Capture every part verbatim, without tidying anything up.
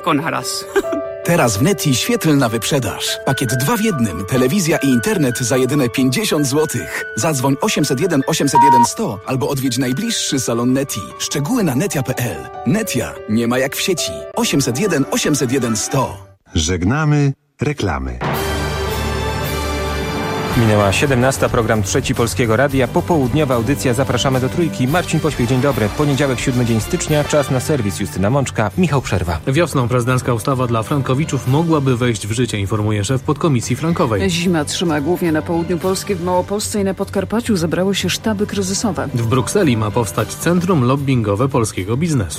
con Haras. Teraz w Neti świetlna wyprzedaż. Pakiet dwa w jednym. Telewizja i internet za jedyne pięćdziesiąt złotych. Zadzwoń osiemset jeden osiemset jeden sto albo odwiedź najbliższy salon Neti. Szczegóły na netia kropka p l. Netia nie ma jak w sieci. osiemset jeden osiemset jeden sto. Żegnamy reklamy. Minęła siedemnasta, program Trzeci Polskiego Radia. Popołudniowa audycja Zapraszamy do Trójki. Marcin Pośpiech, dzień dobry. Poniedziałek, siódmy dzień stycznia, czas na serwis. Justyna Mączka, Michał Przerwa. Wiosną prezydencka ustawa dla frankowiczów mogłaby wejść w życie, informuje szef podkomisji frankowej. Zima trzyma głównie na południu Polski, w Małopolsce i na Podkarpaciu zebrały się sztaby kryzysowe. W Brukseli ma powstać centrum lobbingowe polskiego biznesu.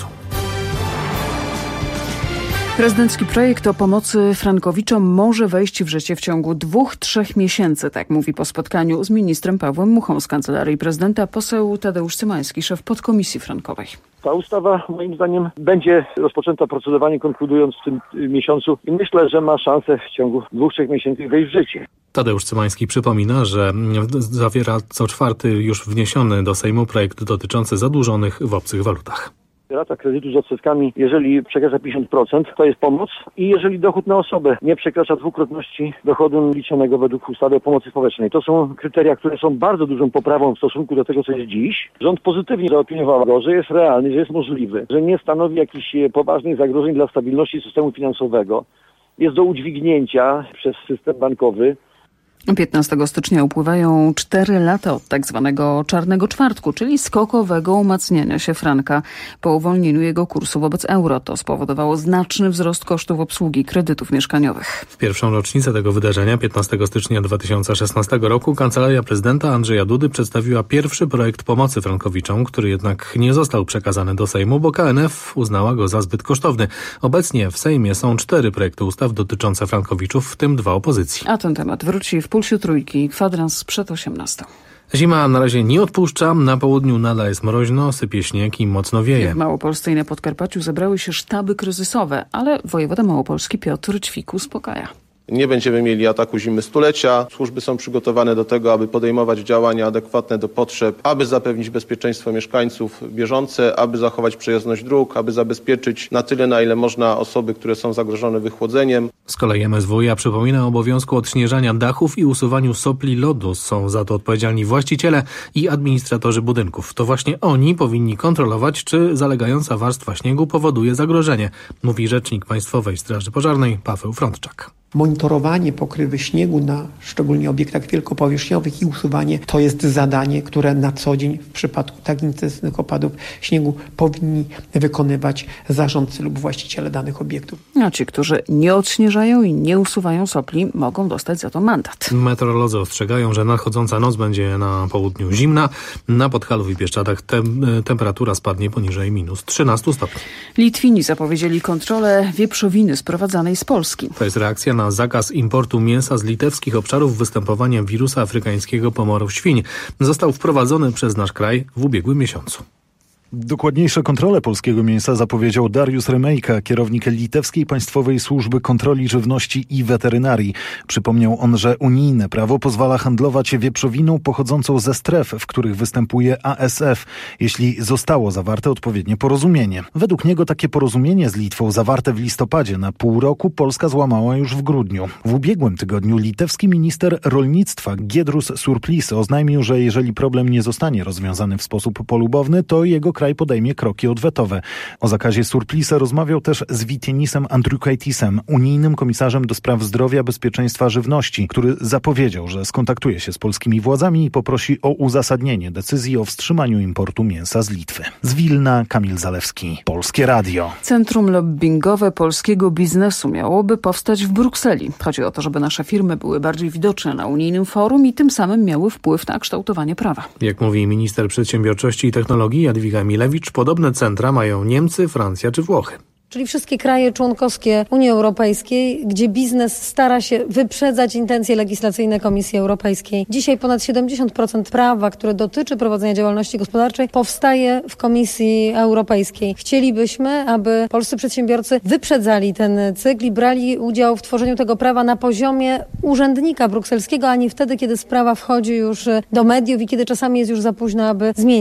Prezydencki projekt o pomocy frankowiczom może wejść w życie w ciągu dwóch, trzech miesięcy, tak mówi po spotkaniu z ministrem Pawłem Muchą z Kancelarii Prezydenta poseł Tadeusz Cymański, szef podkomisji frankowej. Ta ustawa moim zdaniem będzie rozpoczęta procedowanie, konkludując w tym miesiącu i myślę, że ma szansę w ciągu dwóch, trzech miesięcy wejść w życie. Tadeusz Cymański przypomina, że zawiera co czwarty już wniesiony do Sejmu projekt dotyczący zadłużonych w obcych walutach. Rata kredytu z odsetkami, jeżeli przekracza pięćdziesiąt procent, to jest pomoc i jeżeli dochód na osobę nie przekracza dwukrotności dochodu liczonego według ustawy o pomocy społecznej. To są kryteria, które są bardzo dużą poprawą w stosunku do tego, co jest dziś. Rząd pozytywnie zaopiniował go, że jest realny, że jest możliwy, że nie stanowi jakichś poważnych zagrożeń dla stabilności systemu finansowego. Jest do udźwignięcia przez system bankowy. piętnastego stycznia upływają cztery lata od tak zwanego czarnego czwartku, czyli skokowego umacniania się franka po uwolnieniu jego kursu wobec euro. To spowodowało znaczny wzrost kosztów obsługi kredytów mieszkaniowych. W pierwszą rocznicę tego wydarzenia, piętnastego stycznia dwa tysiące szesnastego roku, Kancelaria Prezydenta Andrzeja Dudy przedstawiła pierwszy projekt pomocy frankowiczom, który jednak nie został przekazany do Sejmu, bo K N F uznała go za zbyt kosztowny. Obecnie w Sejmie są cztery projekty ustaw dotyczące frankowiczów, w tym dwa opozycji. A ten temat wróci w Pulsie Trójki, kwadrans przed osiemnastą. Zima na razie nie odpuszcza, na południu nadal jest mroźno, sypie śnieg i mocno wieje. W Małopolsce i na Podkarpaciu zebrały się sztaby kryzysowe, ale wojewoda małopolski Piotr Ćwik uspokaja. Nie będziemy mieli ataku zimy stulecia. Służby są przygotowane do tego, aby podejmować działania adekwatne do potrzeb, aby zapewnić bezpieczeństwo mieszkańców bieżące, aby zachować przejezdność dróg, aby zabezpieczyć na tyle, na ile można osoby, które są zagrożone wychłodzeniem. Z kolei M S W iA przypomina o obowiązku odśnieżania dachów i usuwaniu sopli lodu. Są za to odpowiedzialni właściciele i administratorzy budynków. To właśnie oni powinni kontrolować, czy zalegająca warstwa śniegu powoduje zagrożenie, mówi rzecznik Państwowej Straży Pożarnej Paweł Frądczak. Monitorowanie pokrywy śniegu na szczególnie obiektach wielkopowierzchniowych i usuwanie to jest zadanie, które na co dzień w przypadku tak intensywnych opadów śniegu powinni wykonywać zarządcy lub właściciele danych obiektów. A ci, którzy nie odśnieżają i nie usuwają sopli, mogą dostać za to mandat. Meteorolodzy ostrzegają, że nadchodząca noc będzie na południu zimna. Na Podhalu i Bieszczadach tem- temperatura spadnie poniżej minus trzynaście stopni. Litwini zapowiedzieli kontrolę wieprzowiny sprowadzanej z Polski. To jest reakcja na zakaz importu mięsa z litewskich obszarów występowania wirusa afrykańskiego pomoru świń. Został wprowadzony przez nasz kraj w ubiegłym miesiącu. Dokładniejsze kontrole polskiego mięsa zapowiedział Dariusz Remejka, kierownik Litewskiej Państwowej Służby Kontroli Żywności i Weterynarii. Przypomniał on, że unijne prawo pozwala handlować wieprzowiną pochodzącą ze stref, w których występuje A S F, jeśli zostało zawarte odpowiednie porozumienie. Według niego takie porozumienie z Litwą zawarte w listopadzie na pół roku Polska złamała już w grudniu. W ubiegłym tygodniu litewski minister rolnictwa Giedrius Surplis oznajmił, że jeżeli problem nie zostanie rozwiązany w sposób polubowny, to jego kraj podejmie kroki odwetowe. O zakazie Surplisa rozmawiał też z Vytenisem Andriukaitisem, unijnym komisarzem do spraw zdrowia, bezpieczeństwa żywności, który zapowiedział, że skontaktuje się z polskimi władzami i poprosi o uzasadnienie decyzji o wstrzymaniu importu mięsa z Litwy. Z Wilna Kamil Zalewski, Polskie Radio. Centrum lobbingowe polskiego biznesu miałoby powstać w Brukseli. Chodzi o to, żeby nasze firmy były bardziej widoczne na unijnym forum i tym samym miały wpływ na kształtowanie prawa. Jak mówi minister przedsiębiorczości i technologii Jadwiga Milewicz, podobne centra mają Niemcy, Francja czy Włochy. Czyli wszystkie kraje członkowskie Unii Europejskiej, gdzie biznes stara się wyprzedzać intencje legislacyjne Komisji Europejskiej. Dzisiaj ponad siedemdziesiąt procent prawa, które dotyczy prowadzenia działalności gospodarczej, powstaje w Komisji Europejskiej. Chcielibyśmy, aby polscy przedsiębiorcy wyprzedzali ten cykl i brali udział w tworzeniu tego prawa na poziomie urzędnika brukselskiego, a nie wtedy, kiedy sprawa wchodzi już do mediów i kiedy czasami jest już za późno, aby zmienić.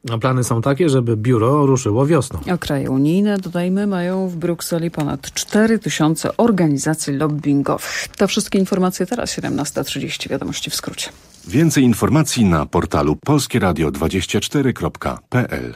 A plany są takie, żeby biuro ruszyło wiosną. A kraje unijne, dodajmy, mają w Brukseli ponad cztery tysiące organizacji lobbingowych. To wszystkie informacje teraz, siedemnasta trzydzieści, wiadomości w skrócie. Więcej informacji na portalu polskie radio dwadzieścia cztery kropka p l.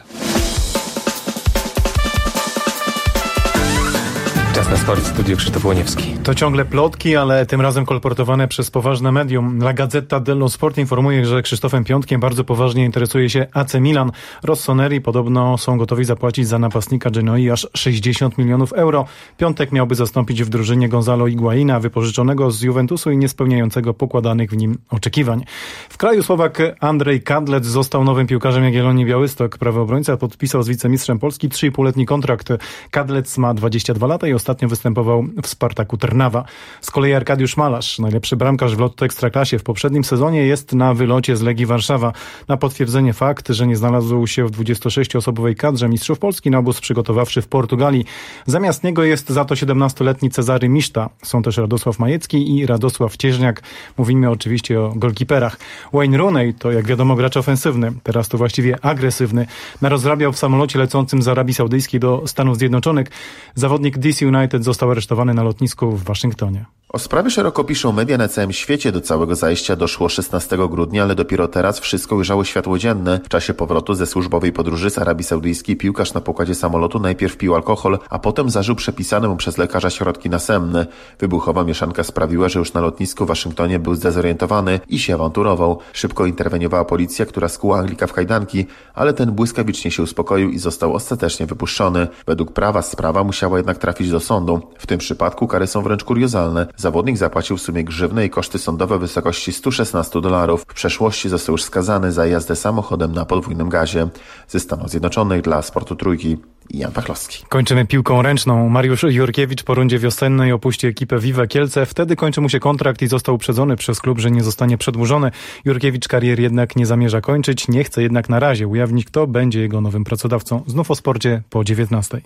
Czas na sport, studio Krzysztof Łoniewski. To ciągle plotki, ale tym razem kolportowane przez poważne medium. La Gazzetta dello Sport informuje, że Krzysztofem Piątkiem bardzo poważnie interesuje się A C Milan. Rossoneri podobno są gotowi zapłacić za napastnika Genoi aż sześćdziesiąt milionów euro. Piątek miałby zastąpić w drużynie Gonzalo Higuaina, wypożyczonego z Juventusu i niespełniającego pokładanych w nim oczekiwań. W kraju Słowak Andrzej Kadlec został nowym piłkarzem Jagiellonii Białystok. Prawy obrońca podpisał z wicemistrzem Polski trzy i pół letni kontrakt. Kadlec ma dwadzieścia dwa lata i ostatnio występował w Spartaku Trnawa. Z kolei Arkadiusz Malarz, najlepszy bramkarz w Lotto Ekstraklasie w poprzednim sezonie, jest na wylocie z Legii Warszawa. Na potwierdzenie fakt, że nie znalazł się w dwudziestosześcioosobowej kadrze mistrzów Polski na obóz przygotowawczy w Portugalii. Zamiast niego jest za to siedemnastoletni Cezary Miszta. Są też Radosław Majecki i Radosław Cieżniak. Mówimy oczywiście o golkiperach. Wayne Rooney to, jak wiadomo, gracz ofensywny. Teraz to właściwie agresywny. Narozrabiał w samolocie lecącym z Arabii Saudyjskiej do Stanów Zjednoczonych. Zawodnik D C United został aresztowany na lotnisku w Waszyngtonie. O sprawie szeroko piszą media na całym świecie. Do całego zajścia doszło szesnastego grudnia, ale dopiero teraz wszystko ujrzało światło dzienne. W czasie powrotu ze służbowej podróży z Arabii Saudyjskiej piłkarz na pokładzie samolotu najpierw pił alkohol, a potem zażył przepisane mu przez lekarza środki nasenne. Wybuchowa mieszanka sprawiła, że już na lotnisku w Waszyngtonie był zdezorientowany i się awanturował. Szybko interweniowała policja, która skuła Anglika w kajdanki, ale ten błyskawicznie się uspokoił i został ostatecznie wypuszczony. Według prawa sprawa musiała jednak trafić do sądu. W tym przypadku kary są wręcz kuriozalne. Zawodnik zapłacił w sumie grzywny i koszty sądowe w wysokości sto szesnaście dolarów. W przeszłości został już skazany za jazdę samochodem na podwójnym gazie. Ze Stanów Zjednoczonych dla Sportu Trójki Jan Pachlowski. Kończymy piłką ręczną. Mariusz Jurkiewicz po rundzie wiosennej opuści ekipę Vive Kielce. Wtedy kończy mu się kontrakt i został uprzedzony przez klub, że nie zostanie przedłużony. Jurkiewicz kariery jednak nie zamierza kończyć. Nie chce jednak na razie ujawnić, kto będzie jego nowym pracodawcą. Znów o sporcie po dziewiętnastej.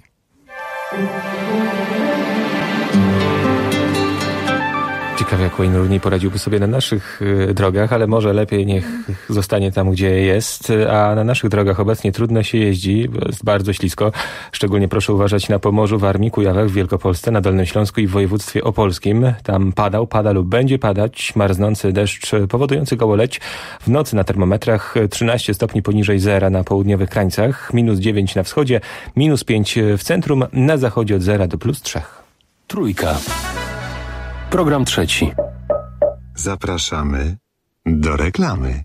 Ciekawe, jak Wayne Rooney poradziłby sobie na naszych y, drogach, ale może lepiej niech zostanie tam, gdzie jest. A na naszych drogach obecnie trudno się jeździ, bo jest bardzo ślisko. Szczególnie proszę uważać na Pomorzu, Warmii, Kujawach, w Wielkopolsce, na Dolnym Śląsku i w województwie opolskim. Tam padał, pada lub będzie padać marznący deszcz powodujący gołoleć. W nocy na termometrach trzynaście stopni poniżej zera na południowych krańcach, minus dziewięć na wschodzie, minus pięć w centrum, na zachodzie od zera do plus trzech. Trójka. Program trzeci. Zapraszamy do reklamy.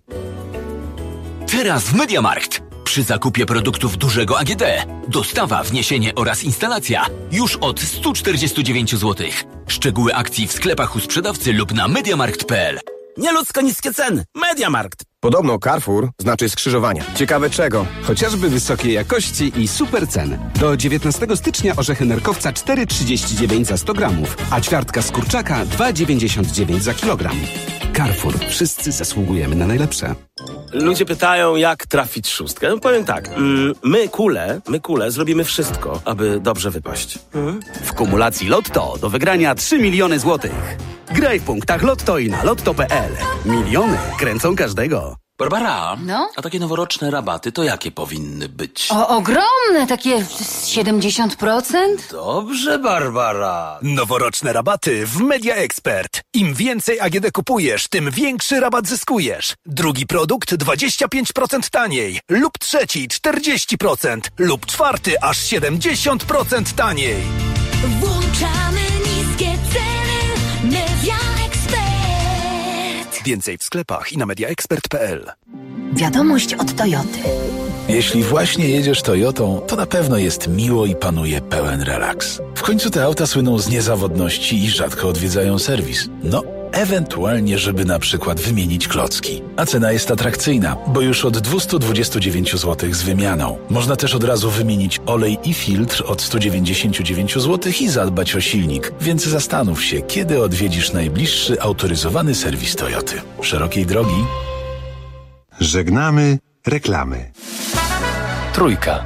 Teraz w MediaMarkt. Przy zakupie produktów dużego A G D dostawa, wniesienie oraz instalacja już od sto czterdzieści dziewięć złotych. Szczegóły akcji w sklepach u sprzedawcy lub na mediamarkt kropka p l. Nieludzko niskie ceny. MediaMarkt. Podobno Carrefour znaczy skrzyżowania. Ciekawe czego? Chociażby wysokiej jakości i super ceny. Do dziewiętnastego stycznia orzechy nerkowca cztery trzydzieści dziewięć za sto gramów, a ćwiartka z kurczaka dwa dziewięćdziesiąt dziewięć za kilogram. Carrefour. Wszyscy zasługujemy na najlepsze. Ludzie pytają, jak trafić szóstkę. No powiem tak, mm, my kule, my kule zrobimy wszystko, aby dobrze wypaść. Mhm. W kumulacji Lotto do wygrania trzy miliony złotych. Graj w punktach Lotto i na lotto kropka p l. Miliony kręcą każdego. Barbara, no? A takie noworoczne rabaty to jakie powinny być? O, ogromne, takie siedemdziesiąt procent? Dobrze, Barbara. Noworoczne rabaty w Media Expert. Im więcej A G D kupujesz, tym większy rabat zyskujesz. Drugi produkt dwadzieścia pięć procent taniej, lub trzeci czterdzieści procent, lub czwarty aż siedemdziesiąt procent taniej. Włączamy niskie ceny Media Expert. Więcej w sklepach i na mediaexpert kropka p l. Wiadomość od Toyoty. Jeśli właśnie jedziesz Toyotą, to na pewno jest miło i panuje pełen relaks. W końcu te auta słyną z niezawodności i rzadko odwiedzają serwis. No, ewentualnie, żeby na przykład wymienić klocki. A cena jest atrakcyjna, bo już od dwieście dwadzieścia dziewięć złotych z wymianą. Można też od razu wymienić olej i filtr od sto dziewięćdziesiąt dziewięć złotych i zadbać o silnik. Więc zastanów się, kiedy odwiedzisz najbliższy autoryzowany serwis Toyoty. Szerokiej drogi. Żegnamy reklamy. Trójka.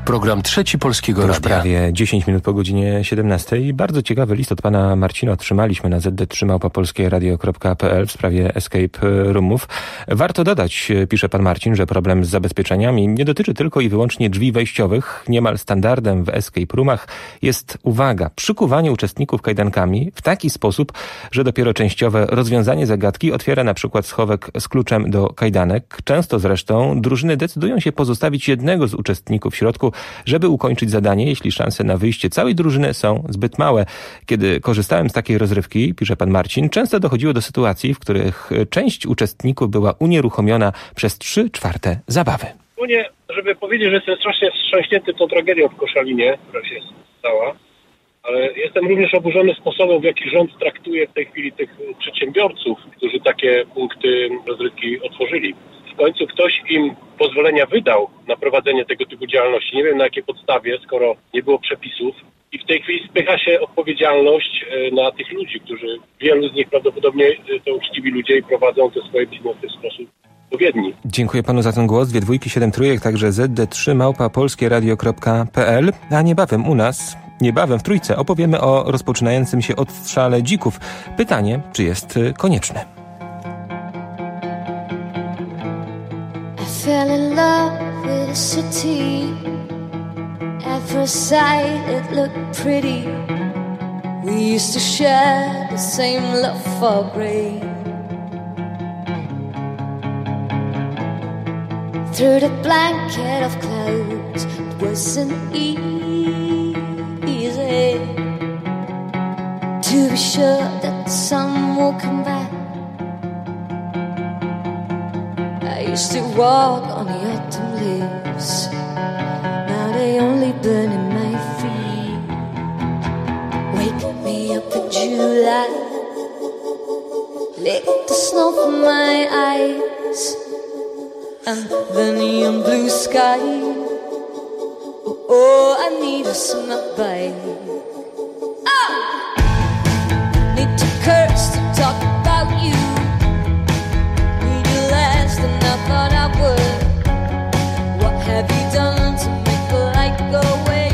Program Trzeci Polskiego To już Radia. prawie dziesięć minut po godzinie siedemnastej. Bardzo ciekawy list od pana Marcina otrzymaliśmy na zet de trzy małpa polskie radio kropka pe el w sprawie escape roomów. Warto dodać, pisze pan Marcin, że problem z zabezpieczeniami nie dotyczy tylko i wyłącznie drzwi wejściowych. Niemal standardem w escape roomach jest, uwaga, przykuwanie uczestników kajdankami w taki sposób, że dopiero częściowe rozwiązanie zagadki otwiera na przykład schowek z kluczem do kajdanek. Często zresztą drużyny decydują się pozostawić jednego z uczestników w środku, żeby ukończyć zadanie, jeśli szanse na wyjście całej drużyny są zbyt małe. Kiedy korzystałem z takiej rozrywki, pisze pan Marcin, często dochodziło do sytuacji, w których część uczestników była unieruchomiona przez trzy czwarte zabawy. Nie, żeby powiedzieć, że jestem strasznie wstrząśnięty tą tragedią w Koszalinie, która się stała, ale jestem również oburzony sposobem, w jaki rząd traktuje w tej chwili tych przedsiębiorców, którzy takie punkty rozrywki otworzyli. W końcu ktoś im pozwolenia wydał na prowadzenie tego typu działalności. Nie wiem na jakiej podstawie, skoro nie było przepisów. I w tej chwili spycha się odpowiedzialność na tych ludzi, którzy, wielu z nich prawdopodobnie to uczciwi ludzie i prowadzą te swoje biznesy w sposób odpowiedni. Dziękuję panu za ten głos. Dwie dwójki, siedem trójek, także zet de trzy małpa polskie radio kropka pe el. A niebawem u nas, niebawem w Trójce opowiemy o rozpoczynającym się odstrzale dzików. Pytanie, czy jest konieczne? I fell in love with a city. At first sight it looked pretty. We used to share the same love for rain. Through the blanket of clouds, it wasn't easy to be sure that the sun will come back. I used to walk on the autumn leaves. Now they only burn in my feet. Wake me up in July. Lick the snow from my eyes. And the neon blue sky. Oh, I need a summer bite. Oh! Need to curse to talk about you. Need you less than I thought I would. What have you done to make the light go away?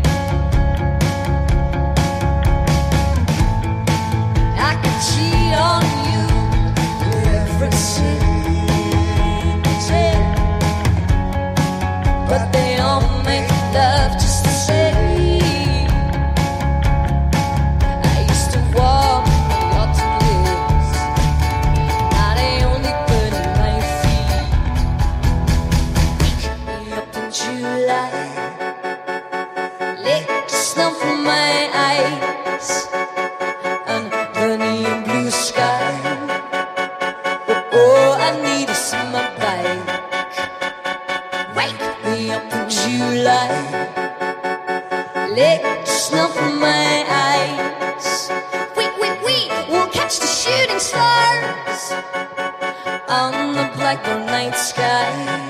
I could cheat on you every single. But they all make love just the same. I used to walk the autumn leaves. Now they only burn in my feet. Wake me up in July. Lick the snow from my eyes. Under the neon blue sky. Oh, oh, I need a summer bite. Up in July, lick the snow from my eyes. We, we, we will catch the shooting stars on the blackbird night sky.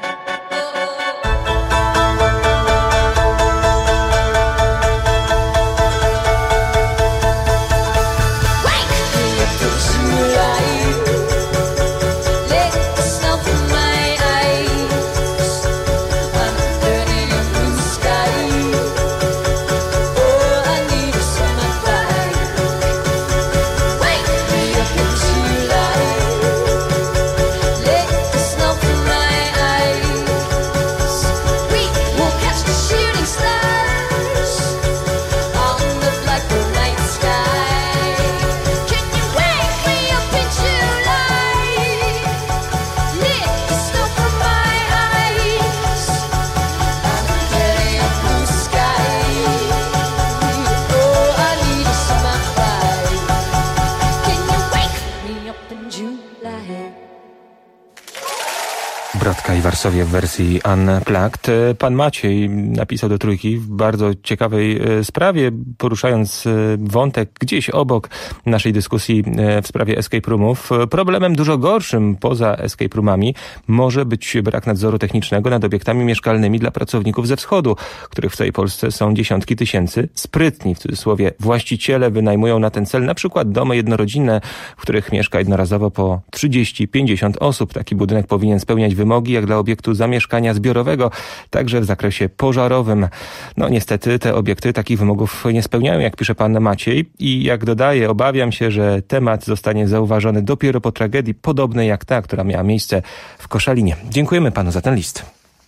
Brodka i Warszawie w wersji Unplugged. Pan Maciej napisał do Trójki w bardzo ciekawej sprawie, poruszając wątek gdzieś obok naszej dyskusji w sprawie escape roomów. Problemem dużo gorszym poza escape roomami może być brak nadzoru technicznego nad obiektami mieszkalnymi dla pracowników ze wschodu, których w całej Polsce są dziesiątki tysięcy. Sprytni, w cudzysłowie, właściciele wynajmują na ten cel na przykład domy jednorodzinne, w których mieszka jednorazowo po trzydzieści pięćdziesiąt osób. Taki budynek powinien spełniać wymogi wymogi jak dla obiektu zamieszkania zbiorowego, także w zakresie pożarowym. No niestety te obiekty takich wymogów nie spełniają, jak pisze pan Maciej i jak dodaje, obawiam się, że temat zostanie zauważony dopiero po tragedii podobnej jak ta, która miała miejsce w Koszalinie. Dziękujemy panu za ten list.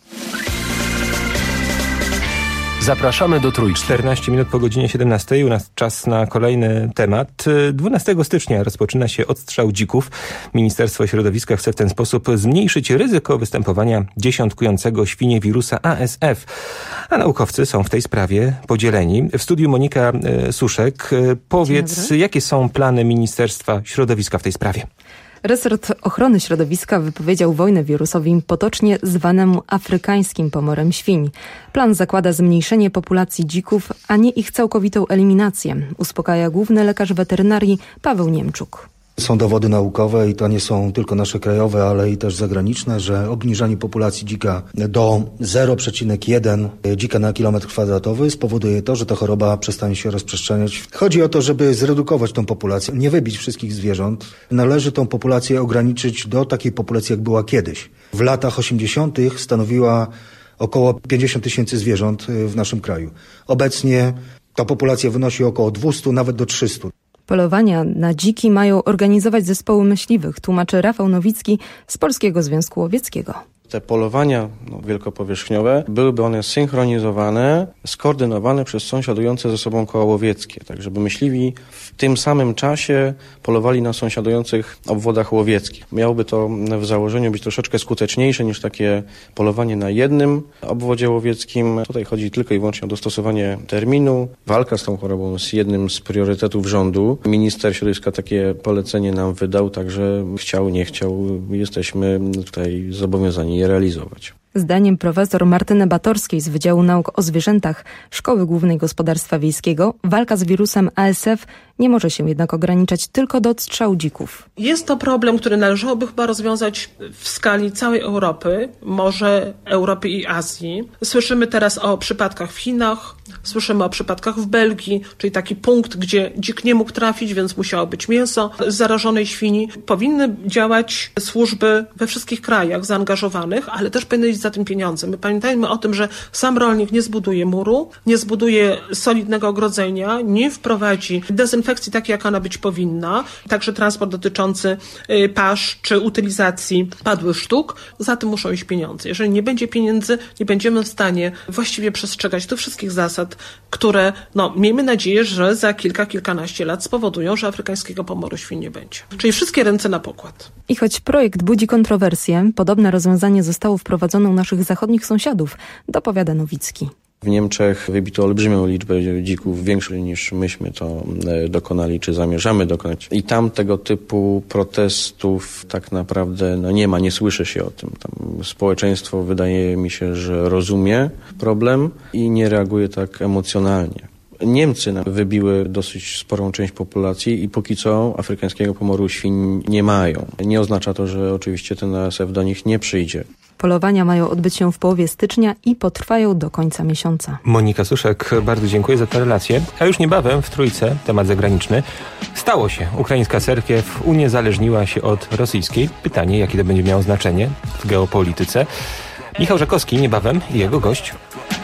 Zapraszamy do Trójki. czternaście minut po godzinie siedemnastej. U nas czas na kolejny temat. dwunastego stycznia rozpoczyna się odstrzał dzików. Ministerstwo Środowiska chce w ten sposób zmniejszyć ryzyko występowania dziesiątkującego świnie wirusa A S F. A naukowcy są w tej sprawie podzieleni. W studiu Monika Suszek. Powiedz, jakie są plany Ministerstwa Środowiska w tej sprawie? Resort Ochrony Środowiska wypowiedział wojnę wirusowi potocznie zwanemu afrykańskim pomorem świń. Plan zakłada zmniejszenie populacji dzików, a nie ich całkowitą eliminację, uspokaja główny lekarz weterynarii Paweł Niemczuk. Są dowody naukowe i to nie są tylko nasze krajowe, ale i też zagraniczne, że obniżanie populacji dzika do zero przecinek jeden dzika na kilometr kwadratowy spowoduje to, że ta choroba przestanie się rozprzestrzeniać. Chodzi o to, żeby zredukować tą populację, nie wybić wszystkich zwierząt. Należy tą populację ograniczyć do takiej populacji, jak była kiedyś. W latach osiemdziesiątych stanowiła około pięćdziesiąt tysięcy zwierząt w naszym kraju. Obecnie ta populacja wynosi około dwieście, nawet do trzystu. Polowania na dziki mają organizować zespoły myśliwych, tłumaczy Rafał Nowicki z Polskiego Związku Łowieckiego. Te polowania no, wielkopowierzchniowe, byłyby one synchronizowane, skoordynowane przez sąsiadujące ze sobą koła łowieckie, tak żeby myśliwi w tym samym czasie polowali na sąsiadujących obwodach łowieckich. Miałoby to w założeniu być troszeczkę skuteczniejsze niż takie polowanie na jednym obwodzie łowieckim. Tutaj chodzi tylko i wyłącznie o dostosowanie terminu. Walka z tą chorobą jest jednym z priorytetów rządu. Minister Środowiska takie polecenie nam wydał, także chciał, nie chciał, jesteśmy tutaj zobowiązani je realizować. Zdaniem profesor Martyny Batorskiej z Wydziału Nauk o Zwierzętach Szkoły Głównej Gospodarstwa Wiejskiego walka z wirusem A S F nie może się jednak ograniczać tylko do odstrzału dzików. Jest to problem, który należałoby chyba rozwiązać w skali całej Europy, może Europy i Azji. Słyszymy teraz o przypadkach w Chinach, słyszymy o przypadkach w Belgii, czyli taki punkt, gdzie dzik nie mógł trafić, więc musiało być mięso z zarażonej świni. Powinny działać służby we wszystkich krajach zaangażowanych, ale też powinny iść za tym pieniądze. My pamiętajmy o tym, że sam rolnik nie zbuduje muru, nie zbuduje solidnego ogrodzenia, nie wprowadzi dezynfekcji takiej, jak ona być powinna. Także transport dotyczący pasz czy utylizacji padłych sztuk. Za tym muszą iść pieniądze. Jeżeli nie będzie pieniędzy, nie będziemy w stanie właściwie przestrzegać tych wszystkich zasad, które, no, miejmy nadzieję, że za kilka, kilkanaście lat spowodują, że afrykańskiego pomoru świń nie będzie. Czyli wszystkie ręce na pokład. I choć projekt budzi kontrowersje, podobne rozwiązanie zostało wprowadzone u naszych zachodnich sąsiadów, dopowiada Nowicki. W Niemczech wybito olbrzymią liczbę dzików, większą niż myśmy to dokonali, czy zamierzamy dokonać. I tam tego typu protestów tak naprawdę no nie ma, nie słyszy się o tym. Tam społeczeństwo wydaje mi się, że rozumie problem i nie reaguje tak emocjonalnie. Niemcy wybiły dosyć sporą część populacji i póki co afrykańskiego pomoru świń nie mają. Nie oznacza to, że oczywiście ten A S F do nich nie przyjdzie. Polowania mają odbyć się w połowie stycznia i potrwają do końca miesiąca. Monika Suszek, bardzo dziękuję za tę relację. A już niebawem w Trójce, temat zagraniczny. Stało się. Ukraińska cerkiew uniezależniła się od rosyjskiej. Pytanie, jakie to będzie miało znaczenie w geopolityce. Michał Żakowski niebawem i jego gość.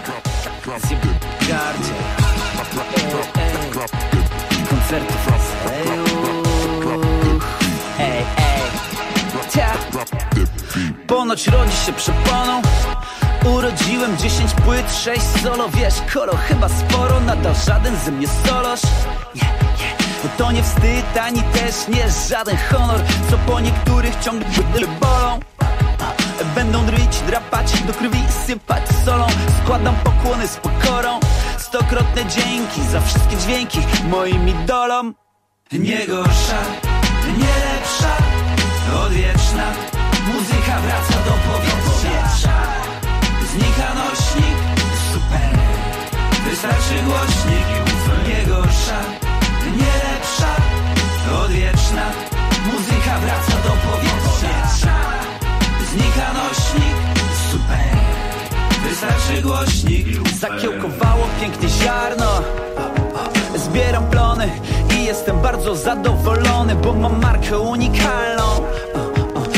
Ponoć rodzi się przeponą. Urodziłem dziesięć płyt, sześć solo. Wiesz, koro chyba sporo, nadal żaden ze mnie solosz. yeah, yeah. To nie wstyd, ani też nie żaden honor, co po niektórych ciągle bolą. Będą dryć, drapać, do krwi sypać solą. Składam pokłony z pokorą. Stokrotne dzięki za wszystkie dźwięki moim idolom. Nie gorsza, nie lepsza, odwieczna. Muzyka wraca do powietrza. Znika nośnik, super. Wystarczy głośnik. Nie gorsza, nie lepsza, odwieczna. Muzyka wraca do powietrza. Znika nośnik, super. Wystarczy głośnik. Zakiełkowało pięknie ziarno. Zbieram plony i jestem bardzo zadowolony, bo mam markę unikalną.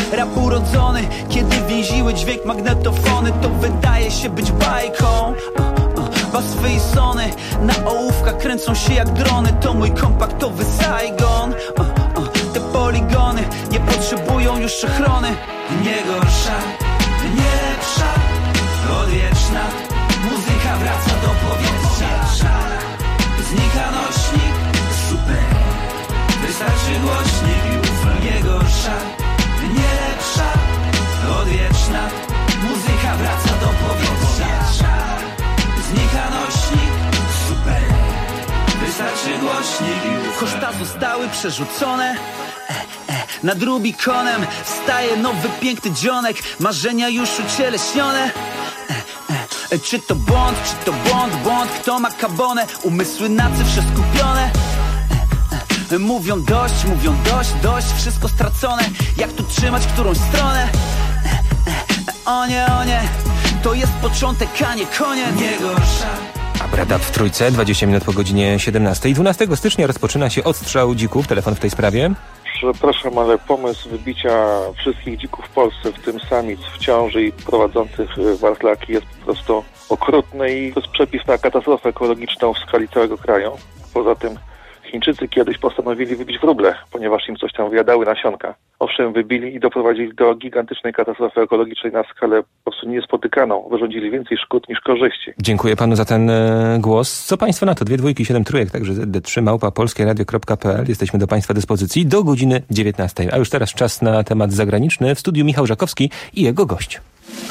Rap urodzony, kiedy więziły dźwięk magnetofony, to wydaje się być bajką. Baswy i sony na ołówkach kręcą się jak drony. To mój kompaktowy Saigon. Te poligony nie potrzebują już ochrony. Nie gorsza, nie lepsza, odwieczna. Muzyka wraca do powietrza. Znika nośnik, super. Wystarczy głośnik i ufem. Nie gorsza, nie lepsza, odwieczna. Muzyka wraca do powietrza. Znika nośnik, super. Wystarczy głośnik i ufem. Koszta zostały przerzucone. E, e, nad Rubikonem wstaje nowy piękny dzionek. Marzenia już ucieleśnione. E, e, czy to błąd, czy to błąd, błąd. Kto ma kabonę? Umysły na cyfrze skupione. E, e, mówią dość, mówią dość, dość. Wszystko stracone. Jak tu trzymać którąś stronę? E, e, o nie, o nie. To jest początek, a nie koniec. Nie gorsza. Abradat w Trójce, dwadzieścia minut po godzinie siedemnastej. dwunastego stycznia rozpoczyna się odstrzał dzików. Telefon w tej sprawie. Przepraszam, ale pomysł wybicia wszystkich dzików w Polsce, w tym samic w ciąży i prowadzących wartlaki, jest po prostu okrutny i to jest przepis na katastrofę ekologiczną w skali całego kraju. Poza tym Chińczycy kiedyś postanowili wybić wróble, ponieważ im coś tam wyjadały nasionka. Owszem, wybili i doprowadzili do gigantycznej katastrofy ekologicznej na skalę po prostu niespotykaną. Wyrządzili więcej szkód niż korzyści. Dziękuję panu za ten e, głos. Co państwo na to? Dwie dwójki, siedem trójek, także z d trzy małpa polskieradio kropka p l. Jesteśmy do państwa dyspozycji do godziny dziewiętnastej. A już teraz czas na temat zagraniczny. W studiu Michał Żakowski i jego gość.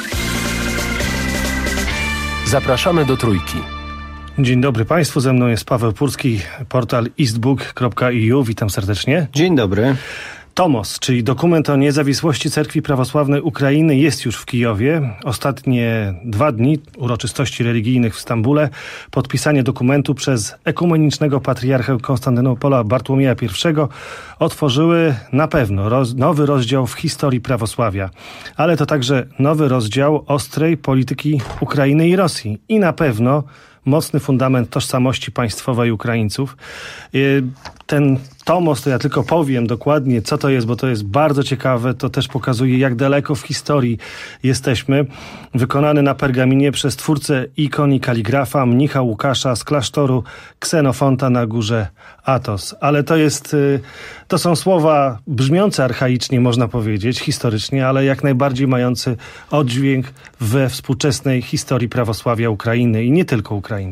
Zapraszamy do Trójki. Dzień dobry Państwu, ze mną jest Paweł Purski, portal eastbook kropka e u. Witam serdecznie. Dzień dobry. Tomos, czyli dokument o niezawisłości Cerkwi Prawosławnej Ukrainy, jest już w Kijowie. Ostatnie dwa dni uroczystości religijnych w Stambule, podpisanie dokumentu przez ekumenicznego patriarchę Konstantynopola Bartłomieja I otworzyły na pewno roz, nowy rozdział w historii prawosławia. Ale to także nowy rozdział ostrej polityki Ukrainy i Rosji. I na pewno mocny fundament tożsamości państwowej Ukraińców. Ten tomos, to ja tylko powiem dokładnie, co to jest, bo to jest bardzo ciekawe. To też pokazuje, jak daleko w historii jesteśmy. Wykonany na pergaminie przez twórcę ikon i kaligrafa mnicha Łukasza z klasztoru Ksenofonta na górze Athos. Ale to jest, to są słowa brzmiące archaicznie, można powiedzieć, historycznie, ale jak najbardziej mający oddźwięk we współczesnej historii prawosławia Ukrainy i nie tylko Ukrainy.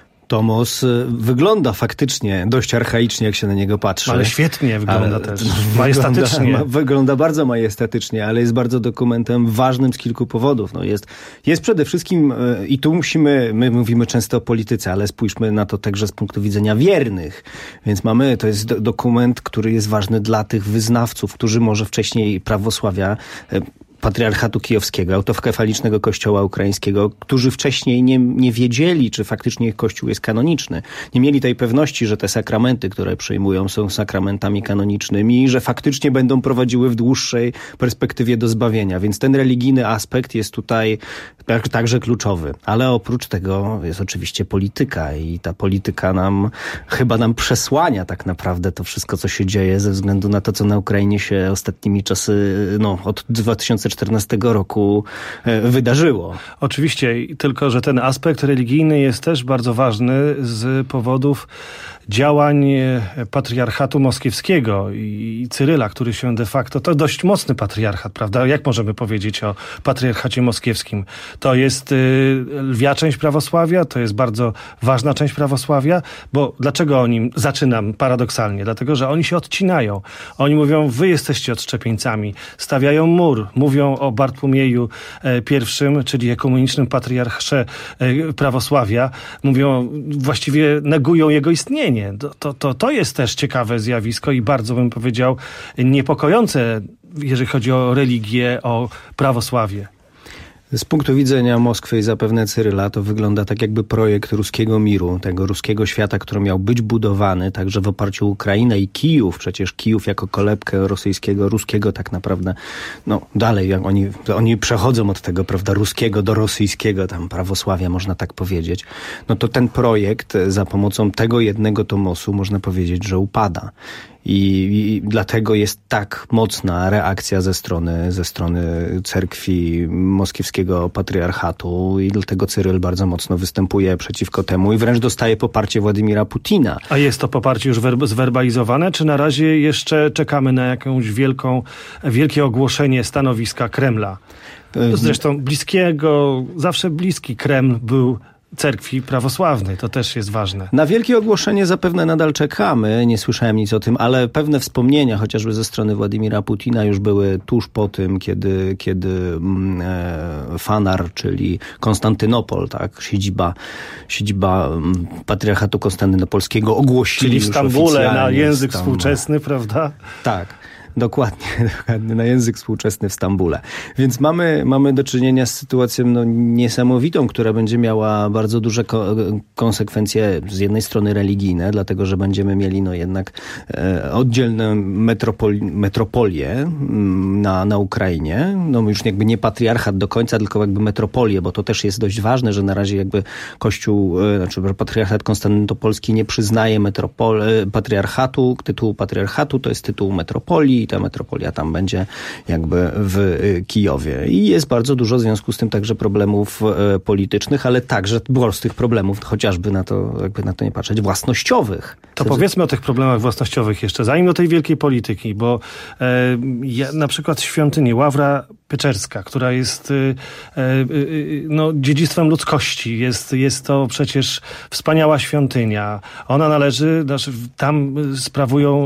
Tomos wygląda faktycznie dość archaicznie, jak się na niego patrzy. Ale świetnie wygląda ale też. Majestatycznie. Wygląda, wygląda bardzo majestatycznie, ale jest bardzo dokumentem ważnym z kilku powodów. No jest, jest przede wszystkim, i tu musimy, my mówimy często o polityce, ale spójrzmy na to także z punktu widzenia wiernych. Więc mamy, to jest do, dokument, który jest ważny dla tych wyznawców, którzy może wcześniej prawosławia Patriarchatu Kijowskiego, autokefalicznego kościoła ukraińskiego, którzy wcześniej nie, nie wiedzieli, czy faktycznie ich kościół jest kanoniczny. Nie mieli tej pewności, że te sakramenty, które przyjmują, są sakramentami kanonicznymi i że faktycznie będą prowadziły w dłuższej perspektywie do zbawienia. Więc ten religijny aspekt jest tutaj także kluczowy. Ale oprócz tego jest oczywiście polityka i ta polityka nam, chyba nam przesłania tak naprawdę to wszystko, co się dzieje ze względu na to, co na Ukrainie się ostatnimi czasy, no od dwa tysiące czternastego roku wydarzyło. Oczywiście, tylko że ten aspekt religijny jest też bardzo ważny z powodów działań patriarchatu moskiewskiego i Cyryla, który się de facto, to dość mocny patriarchat, prawda? Jak możemy powiedzieć o patriarchacie moskiewskim? To jest y, lwia część prawosławia, to jest bardzo ważna część prawosławia, bo dlaczego o nim zaczynam paradoksalnie? Dlatego, że oni się odcinają. Oni mówią, wy jesteście odszczepieńcami. Stawiają mur. Mówią o Bartłomieju e, I, czyli ekumenicznym patriarsze e, prawosławia. Mówią, właściwie negują jego istnienie. To, to, to jest też ciekawe zjawisko i bardzo, bym powiedział, niepokojące, jeżeli chodzi o religię, o prawosławie. Z punktu widzenia Moskwy i zapewne Cyryla to wygląda tak jakby projekt ruskiego miru, tego ruskiego świata, który miał być budowany także w oparciu o Ukrainę i Kijów. Przecież Kijów jako kolebkę rosyjskiego, ruskiego tak naprawdę, no dalej, jak oni, oni przechodzą od tego, prawda, ruskiego do rosyjskiego, tam prawosławia, można tak powiedzieć. No to ten projekt za pomocą tego jednego tomosu można powiedzieć, że upada. I, i dlatego jest tak mocna reakcja ze strony, ze strony cerkwi moskiewskiego patriarchatu i dlatego Cyryl bardzo mocno występuje przeciwko temu i wręcz dostaje poparcie Władimira Putina. A jest to poparcie już werb- zwerbalizowane, czy na razie jeszcze czekamy na jakąś wielką, wielkie ogłoszenie stanowiska Kremla? Zresztą bliskiego, zawsze bliski Kreml był cerkwi prawosławnej, to też jest ważne. Na wielkie ogłoszenie zapewne nadal czekamy, nie słyszałem nic o tym, ale pewne wspomnienia, chociażby ze strony Władimira Putina już były tuż po tym, kiedy, kiedy e, Fanar, czyli Konstantynopol, tak, siedziba, siedziba Patriarchatu Konstantynopolskiego ogłosili Czyli w Stambule na język tam, współczesny, prawda? Tak. Dokładnie, dokładnie, na język współczesny w Stambule. Więc mamy, mamy do czynienia z sytuacją no, niesamowitą, która będzie miała bardzo duże ko- konsekwencje z jednej strony religijne, dlatego że będziemy mieli no, jednak e, oddzielne metropoli- metropolie na, na Ukrainie. No już jakby nie patriarchat do końca, tylko jakby metropolie, bo to też jest dość ważne, że na razie jakby Kościół, e, znaczy patriarchat konstantynopolski nie przyznaje metropol- e, patriarchatu, tytułu patriarchatu, to jest tytuł metropolii, i ta metropolia tam będzie jakby w Kijowie. I jest bardzo dużo w związku z tym także problemów e, politycznych, ale także prostych problemów, chociażby na to, jakby na to nie patrzeć, własnościowych. To powiedzmy o tych problemach własnościowych jeszcze, zanim do tej wielkiej polityki, bo e, ja, na przykład świątynia Ławra Pieczerska, która jest e, e, no, dziedzictwem ludzkości. Jest, jest to przecież wspaniała świątynia. Ona należy, znaczy, tam sprawują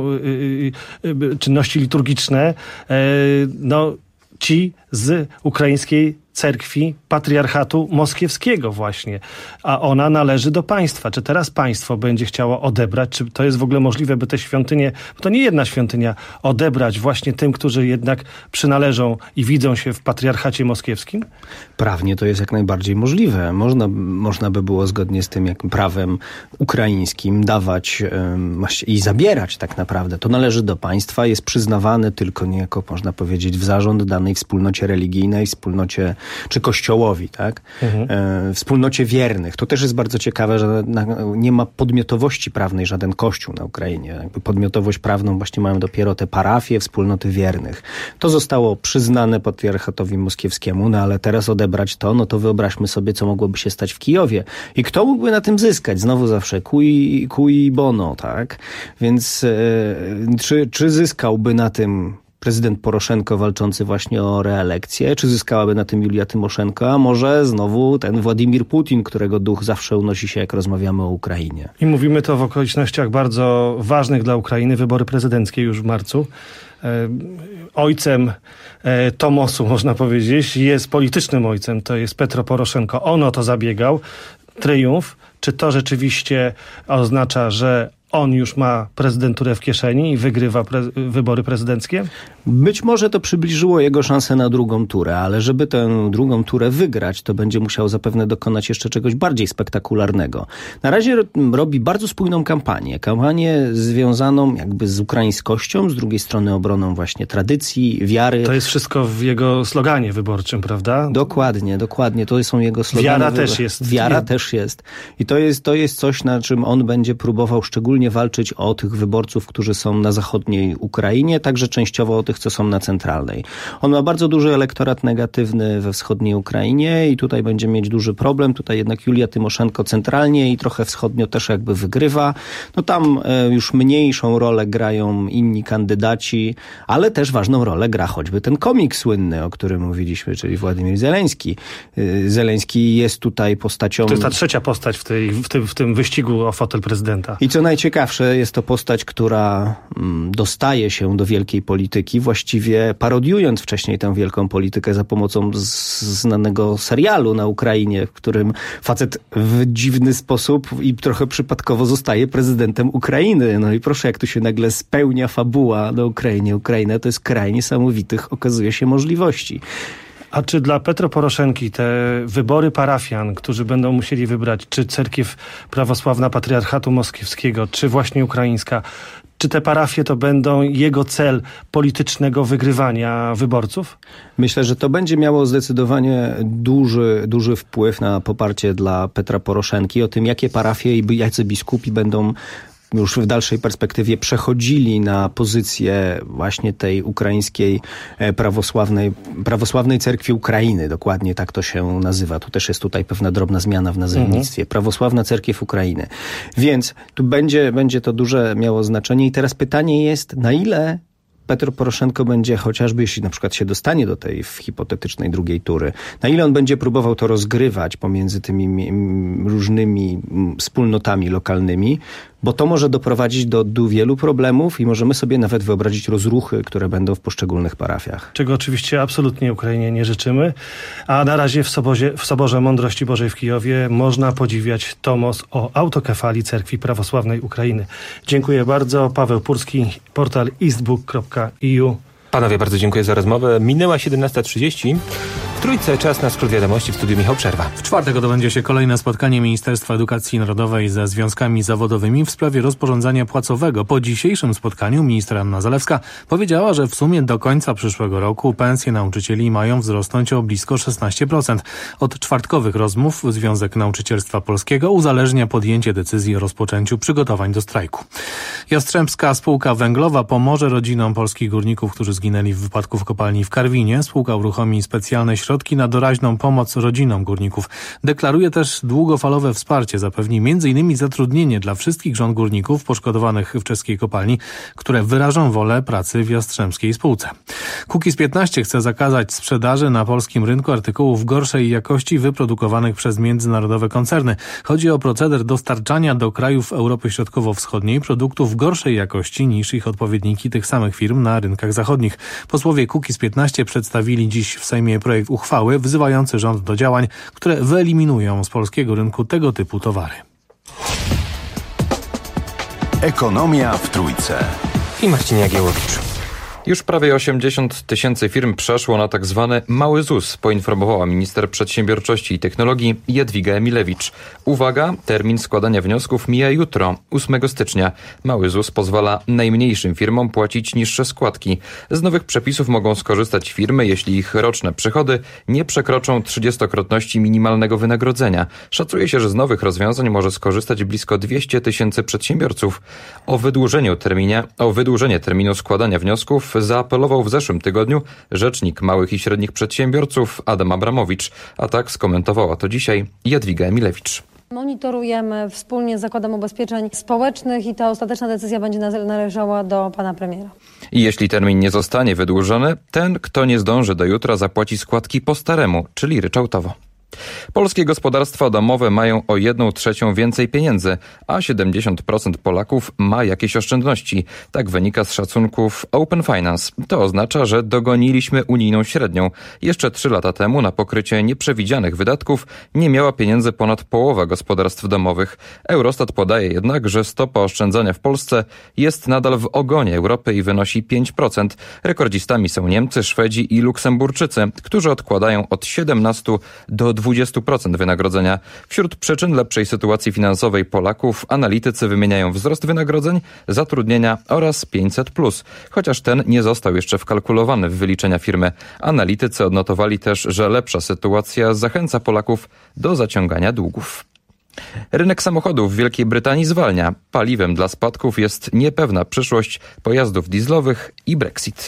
e, e, czynności liturgiczne e, no, ci z ukraińskiej cerkwi patriarchatu moskiewskiego właśnie, a ona należy do państwa. Czy teraz państwo będzie chciało odebrać, czy to jest w ogóle możliwe, by te świątynie, bo to nie jedna świątynia, odebrać właśnie tym, którzy jednak przynależą i widzą się w patriarchacie moskiewskim? Prawnie to jest jak najbardziej możliwe. Można, można by było zgodnie z tym jak prawem ukraińskim dawać um, i zabierać tak naprawdę. To należy do państwa, jest przyznawane tylko niejako, można powiedzieć, w zarząd danej wspólnocie religijnej, wspólnocie czy kościołowi, tak? Mhm. E, wspólnocie wiernych. To też jest bardzo ciekawe, że na, nie ma podmiotowości prawnej żaden kościół na Ukrainie. Jakby podmiotowość prawną właśnie mają dopiero te parafie, wspólnoty wiernych. To zostało przyznane patriarchatowi moskiewskiemu, no ale teraz odebrać to, no to wyobraźmy sobie, co mogłoby się stać w Kijowie. I kto mógłby na tym zyskać? Znowu zawsze cui, cui bono, tak? Więc e, czy, czy zyskałby na tym prezydent Poroszenko walczący właśnie o reelekcję, czy zyskałaby na tym Julia Tymoszenko, a może znowu ten Władimir Putin, którego duch zawsze unosi się, jak rozmawiamy o Ukrainie. I mówimy to w okolicznościach bardzo ważnych dla Ukrainy, wybory prezydenckie już w marcu. Ojcem Tomosu, można powiedzieć, jest politycznym ojcem, to jest Petro Poroszenko. On o to zabiegał. Triumf. Czy to rzeczywiście oznacza, że on już ma prezydenturę w kieszeni i wygrywa pre- wybory prezydenckie? Być może to przybliżyło jego szansę na drugą turę, ale żeby tę drugą turę wygrać, to będzie musiał zapewne dokonać jeszcze czegoś bardziej spektakularnego. Na razie robi bardzo spójną kampanię. Kampanię związaną jakby z ukraińskością, z drugiej strony obroną właśnie tradycji, wiary. To jest wszystko w jego sloganie wyborczym, prawda? Dokładnie, dokładnie. To są jego slogany. Wiara wybor- też jest. Wiara też jest. I to jest, to jest coś, na czym on będzie próbował szczególnie walczyć o tych wyborców, którzy są na zachodniej Ukrainie, także częściowo o tych, co są na centralnej. On ma bardzo duży elektorat negatywny we wschodniej Ukrainie i tutaj będzie mieć duży problem. Tutaj jednak Julia Tymoszenko centralnie i trochę wschodnio też jakby wygrywa. No tam e, już mniejszą rolę grają inni kandydaci, ale też ważną rolę gra choćby ten komik słynny, o którym mówiliśmy, czyli Władimir Zeleński. E, Zeleński jest tutaj postacią... To jest ta trzecia postać w, tej, w, tym, w tym wyścigu o fotel prezydenta. I co najciekawsze, jest to postać, która mm, dostaje się do wielkiej polityki, właściwie parodiując wcześniej tę wielką politykę za pomocą z, znanego serialu na Ukrainie, w którym facet w dziwny sposób i trochę przypadkowo zostaje prezydentem Ukrainy. No i proszę, jak tu się nagle spełnia fabuła na Ukrainie. Ukraina to jest kraj niesamowitych, okazuje się, możliwości. A czy dla Petro Poroszenki te wybory parafian, którzy będą musieli wybrać, czy cerkiew prawosławna Patriarchatu Moskiewskiego, czy właśnie ukraińska, czy te parafie to będą jego cel politycznego wygrywania wyborców? Myślę, że to będzie miało zdecydowanie duży, duży wpływ na poparcie dla Petra Poroszenki, o tym, jakie parafie i jacy biskupi będą już w dalszej perspektywie przechodzili na pozycję właśnie tej ukraińskiej prawosławnej, prawosławnej cerkwi Ukrainy. Dokładnie tak to się nazywa. Tu też jest tutaj pewna drobna zmiana w nazewnictwie. Mhm. Prawosławna cerkiew Ukrainy. Więc tu będzie, będzie to duże miało znaczenie. I teraz pytanie jest, na ile Petro Poroszenko będzie, chociażby jeśli na przykład się dostanie do tej hipotetycznej drugiej tury, na ile on będzie próbował to rozgrywać pomiędzy tymi różnymi wspólnotami lokalnymi, bo to może doprowadzić do, do wielu problemów i możemy sobie nawet wyobrazić rozruchy, które będą w poszczególnych parafiach. Czego oczywiście absolutnie Ukrainie nie życzymy. A na razie w, Sobozie, w Soborze Mądrości Bożej w Kijowie można podziwiać tomos o autokefalii Cerkwi Prawosławnej Ukrainy. Dziękuję bardzo. Paweł Purski, portal eastbook kropka e u. Panowie, bardzo dziękuję za rozmowę. Minęła siedemnasta trzydzieści. W Trójce czas na skrót wiadomości. W studiu Michał Przerwa. W czwartek odbędzie się kolejne spotkanie Ministerstwa Edukacji Narodowej ze związkami zawodowymi w sprawie rozporządzenia płacowego. Po dzisiejszym spotkaniu minister Anna Zalewska powiedziała, że w sumie do końca przyszłego roku pensje nauczycieli mają wzrosnąć o blisko szesnaście procent. Od czwartkowych rozmów Związek Nauczycielstwa Polskiego uzależnia podjęcie decyzji o rozpoczęciu przygotowań do strajku. Jastrzębska Spółka Węglowa pomoże rodzinom polskich górników, którzy zginęli w wypadku w kopalni w Karwinie. Spółka uruchomi specjalne środki na doraźną pomoc rodzinom górników. Deklaruje też długofalowe wsparcie, zapewni między innymi zatrudnienie dla wszystkich żon górników poszkodowanych w czeskiej kopalni, które wyrażą wolę pracy w Jastrzębskiej Spółce. Kukiz piętnaście chce zakazać sprzedaży na polskim rynku artykułów gorszej jakości wyprodukowanych przez międzynarodowe koncerny. Chodzi o proceder dostarczania do krajów Europy Środkowo-Wschodniej produktów gorszej jakości niż ich odpowiedniki tych samych firm na rynkach zachodnich. Posłowie Kukiz piętnaście przedstawili dziś w Sejmie projekt uchwały wzywający rząd do działań, które wyeliminują z polskiego rynku tego typu towary. Ekonomia w Trójce. I Marcin Jagiełowicz. Już prawie osiemdziesiąt tysięcy firm przeszło na tak zwany mały ZUS, poinformowała minister przedsiębiorczości i technologii Jadwiga Emilewicz. Uwaga, termin składania wniosków mija jutro, ósmego stycznia. Mały ZUS pozwala najmniejszym firmom płacić niższe składki. Z nowych przepisów mogą skorzystać firmy, jeśli ich roczne przychody nie przekroczą trzydziestokrotności minimalnego wynagrodzenia. Szacuje się, że z nowych rozwiązań może skorzystać blisko dwieście tysięcy przedsiębiorców. O wydłużeniu terminie, o wydłużenie terminu składania wniosków zaapelował w zeszłym tygodniu rzecznik małych i średnich przedsiębiorców Adam Abramowicz, a tak skomentowała to dzisiaj Jadwiga Emilewicz. Monitorujemy wspólnie z Zakładem Ubezpieczeń Społecznych i ta ostateczna decyzja będzie należała do pana premiera. I jeśli termin nie zostanie wydłużony, ten, kto nie zdąży do jutra, zapłaci składki po staremu, czyli ryczałtowo. Polskie gospodarstwa domowe mają o jedną trzecią więcej pieniędzy, a siedemdziesiąt procent Polaków ma jakieś oszczędności. Tak wynika z szacunków Open Finance. To oznacza, że dogoniliśmy unijną średnią. Jeszcze trzy lata temu na pokrycie nieprzewidzianych wydatków nie miała pieniędzy ponad połowa gospodarstw domowych. Eurostat podaje jednak, że stopa oszczędzania w Polsce jest nadal w ogonie Europy i wynosi pięć procent. Rekordzistami są Niemcy, Szwedzi i Luksemburczycy, którzy odkładają od siedemnastu do dwudziestu procent wynagrodzenia. Wśród przyczyn lepszej sytuacji finansowej Polaków analitycy wymieniają wzrost wynagrodzeń, zatrudnienia oraz pięćset plus, chociaż ten nie został jeszcze wkalkulowany w wyliczenia firmy. Analitycy odnotowali też, że lepsza sytuacja zachęca Polaków do zaciągania długów. Rynek samochodów w Wielkiej Brytanii zwalnia. Paliwem dla spadków jest niepewna przyszłość pojazdów dieslowych i Brexit.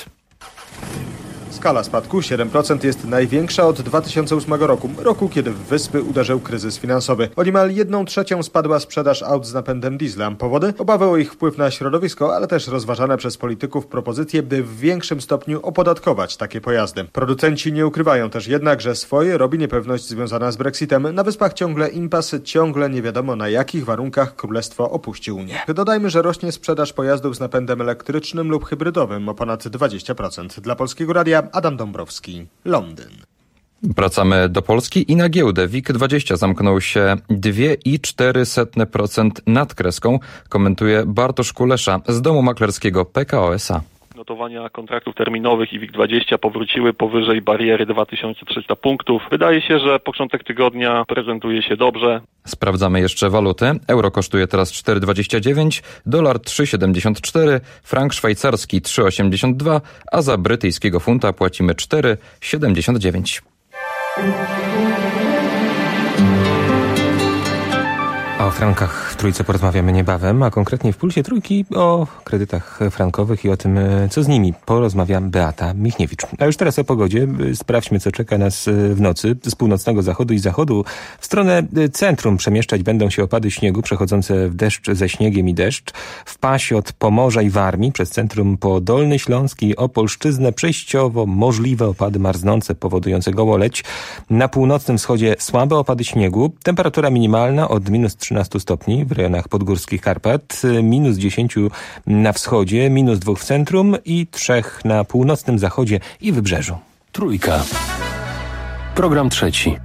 Skala spadku siedem procent jest największa od dwa tysiące ósmego roku, roku kiedy w Wyspy uderzył kryzys finansowy. O niemal jedną trzecią spadła sprzedaż aut z napędem diesla. Powody? Obawy o ich wpływ na środowisko, ale też rozważane przez polityków propozycje, by w większym stopniu opodatkować takie pojazdy. Producenci nie ukrywają też jednak, że swoje robi niepewność związana z Brexitem. Na Wyspach ciągle impas, ciągle nie wiadomo na jakich warunkach Królestwo opuści Unię. Dodajmy, że rośnie sprzedaż pojazdów z napędem elektrycznym lub hybrydowym o ponad dwadzieścia procent. Dla Polskiego Radia Adam Dąbrowski, Londyn. Wracamy do Polski i na giełdę. WIG dwadzieścia zamknął się dwa i cztery dziesiąte procent nad kreską, komentuje Bartosz Kulesza z domu maklerskiego P K O S A. Notowania kontraktów terminowych i WIG dwadzieścia powróciły powyżej bariery dwa tysiące trzysta punktów. Wydaje się, że początek tygodnia prezentuje się dobrze. Sprawdzamy jeszcze waluty. Euro kosztuje teraz cztery dwadzieścia dziewięć, dolar trzy siedemdziesiąt cztery, frank szwajcarski trzy osiemdziesiąt dwa, a za brytyjskiego funta płacimy cztery siedemdziesiąt dziewięć. A o frankach Trójce porozmawiamy niebawem, a konkretnie w Pulsie Trójki o kredytach frankowych i o tym, co z nimi. Porozmawia Beata Michniewicz. A już teraz o pogodzie. Sprawdźmy, co czeka nas w nocy. Z północnego zachodu i zachodu w stronę centrum przemieszczać będą się opady śniegu przechodzące w deszcz ze śniegiem i deszcz. W pasie od Pomorza i Warmii przez centrum po Dolny Śląsk i Opolszczyznę przejściowo możliwe opady marznące powodujące gołoleć. Na północnym wschodzie słabe opady śniegu. Temperatura minimalna od minus trzynastu stopni w rejonach podgórskich Karpat, minus dziesięciu na wschodzie, minus dwóch w centrum i trzech na północnym zachodzie i wybrzeżu. Trójka. Program trzeci.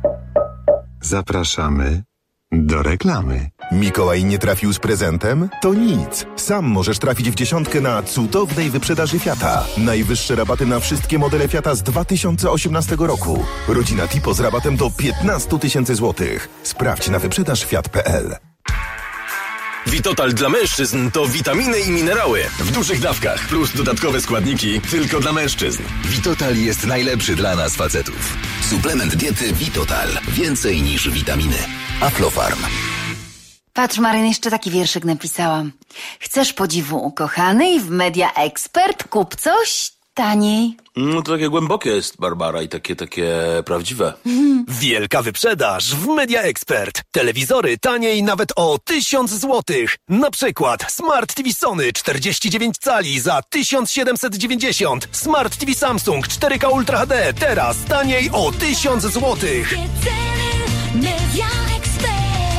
Zapraszamy do reklamy. Mikołaj nie trafił z prezentem? To nic. Sam możesz trafić w dziesiątkę na cudownej wyprzedaży Fiata. Najwyższe rabaty na wszystkie modele Fiata z dwa tysiące osiemnastego roku. Rodzina Tipo z rabatem do piętnaście tysięcy złotych. Sprawdź na wyprzedaż fiat kropka p l. Witotal dla mężczyzn to witaminy i minerały w dużych dawkach plus dodatkowe składniki tylko dla mężczyzn. Witotal jest najlepszy dla nas facetów. Suplement diety Witotal. Więcej niż witaminy. Aflofarm. Patrz, Maryn, jeszcze taki wierszyk napisałam. Chcesz podziwu ukochanej w Media Expert? Kup coś taniej. No to takie głębokie jest, Barbara, i takie, takie prawdziwe. Wielka wyprzedaż w Media Expert. Telewizory taniej nawet o tysiąc złotych. Na przykład Smart T V Sony czterdzieści dziewięć cali za tysiąc siedemset dziewięćdziesiąt. Smart T V Samsung cztery K Ultra H D teraz taniej o tysiąc złotych. Media Expert.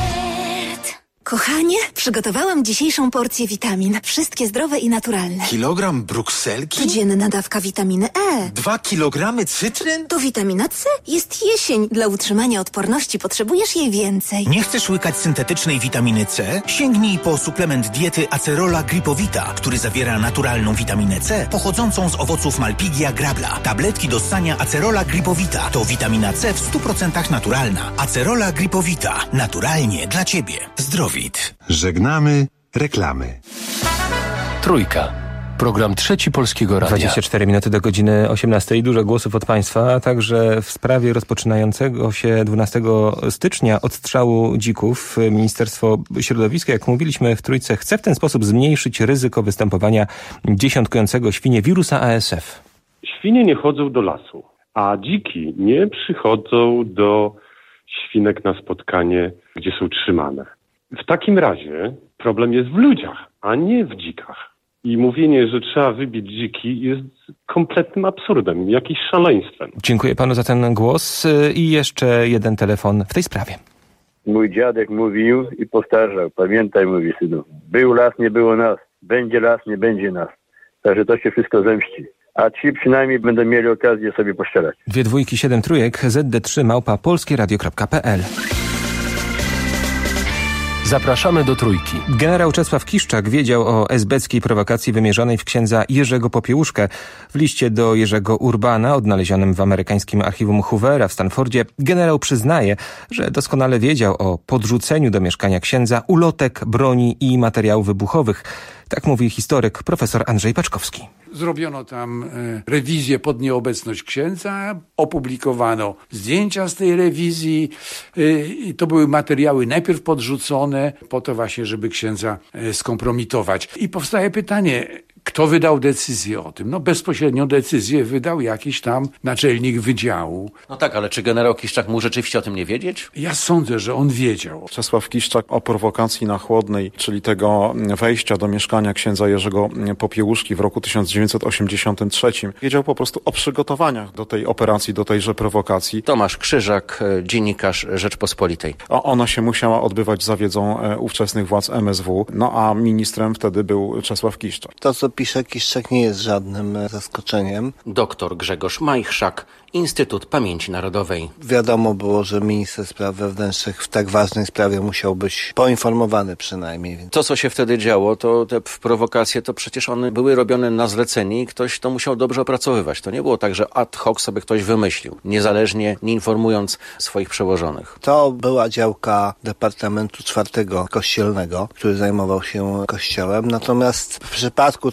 Kochanie, przygotowałam dzisiejszą porcję witamin. Wszystkie zdrowe i naturalne. Kilogram brukselki? Codzienna dawka witaminy E. Dwa kilogramy cytryn? To witamina C. Jest jesień. Dla utrzymania odporności potrzebujesz jej więcej. Nie chcesz łykać syntetycznej witaminy C? Sięgnij po suplement diety Acerola Gripowita, który zawiera naturalną witaminę C pochodzącą z owoców Malpighia grabla. Tabletki do ssania Acerola Gripowita to witamina C w stu procentach naturalna. Acerola Gripowita. Naturalnie dla Ciebie. Zdrowit. Żegnamy reklamy. Trójka. Program trzeci Polskiego Radia. dwadzieścia cztery minuty do godziny osiemnastej. Dużo głosów od Państwa, a także w sprawie rozpoczynającego się dwunastego stycznia odstrzału dzików. Ministerstwo Środowiska, jak mówiliśmy w Trójce, chce w ten sposób zmniejszyć ryzyko występowania dziesiątkującego świnie wirusa A S F. Świnie nie chodzą do lasu, a dziki nie przychodzą do świnek na spotkanie, gdzie są trzymane. W takim razie problem jest w ludziach, a nie w dzikach. I mówienie, że trzeba wybić dziki jest kompletnym absurdem, jakimś szaleństwem. Dziękuję panu za ten głos i jeszcze jeden telefon w tej sprawie. Mój dziadek mówił i powtarzał, pamiętaj, mówi synu, był las, nie było nas, będzie las, nie będzie nas. Także to się wszystko zemści. A ci przynajmniej będą mieli okazję sobie poszczelać. Dwie dwójki, siedem trójek, Z D trzy małpa polskieradio kropka p l. Zapraszamy do Trójki. Generał Czesław Kiszczak wiedział o esbeckiej prowokacji wymierzonej w księdza Jerzego Popiełuszkę. W liście do Jerzego Urbana, odnalezionym w amerykańskim archiwum Hoovera w Stanfordzie, generał przyznaje, że doskonale wiedział o podrzuceniu do mieszkania księdza ulotek, broni i materiałów wybuchowych. Tak mówi historyk profesor Andrzej Paczkowski. Zrobiono tam rewizję pod nieobecność księdza, opublikowano zdjęcia z tej rewizji. To były materiały najpierw podrzucone, po to właśnie, żeby księdza skompromitować. I powstaje pytanie, kto wydał decyzję o tym? No bezpośrednią decyzję wydał jakiś tam naczelnik wydziału. No tak, ale czy generał Kiszczak mógł rzeczywiście o tym nie wiedzieć? Ja sądzę, że on wiedział. Czesław Kiszczak o prowokacji na Chłodnej, czyli tego wejścia do mieszkania księdza Jerzego Popiełuszki w roku tysiąc dziewięćset osiemdziesiątym trzecim. Wiedział po prostu o przygotowaniach do tej operacji, do tejże prowokacji. Tomasz Krzyżak, dziennikarz Rzeczpospolitej. O, ona się musiała odbywać za wiedzą ówczesnych władz M S W, no a ministrem wtedy był Czesław Kiszczak. To, co pisze Kiszczak, nie jest żadnym zaskoczeniem. Doktor Grzegorz Majchrzak, Instytut Pamięci Narodowej. Wiadomo było, że minister spraw wewnętrznych w tak ważnej sprawie musiał być poinformowany przynajmniej. To, co się wtedy działo, to te prowokacje, to przecież one były robione na zlecenie i ktoś to musiał dobrze opracowywać. To nie było tak, że ad hoc sobie ktoś wymyślił, niezależnie, nie informując swoich przełożonych. To była działka Departamentu czwartego Kościelnego, który zajmował się kościołem. Natomiast w przypadku tak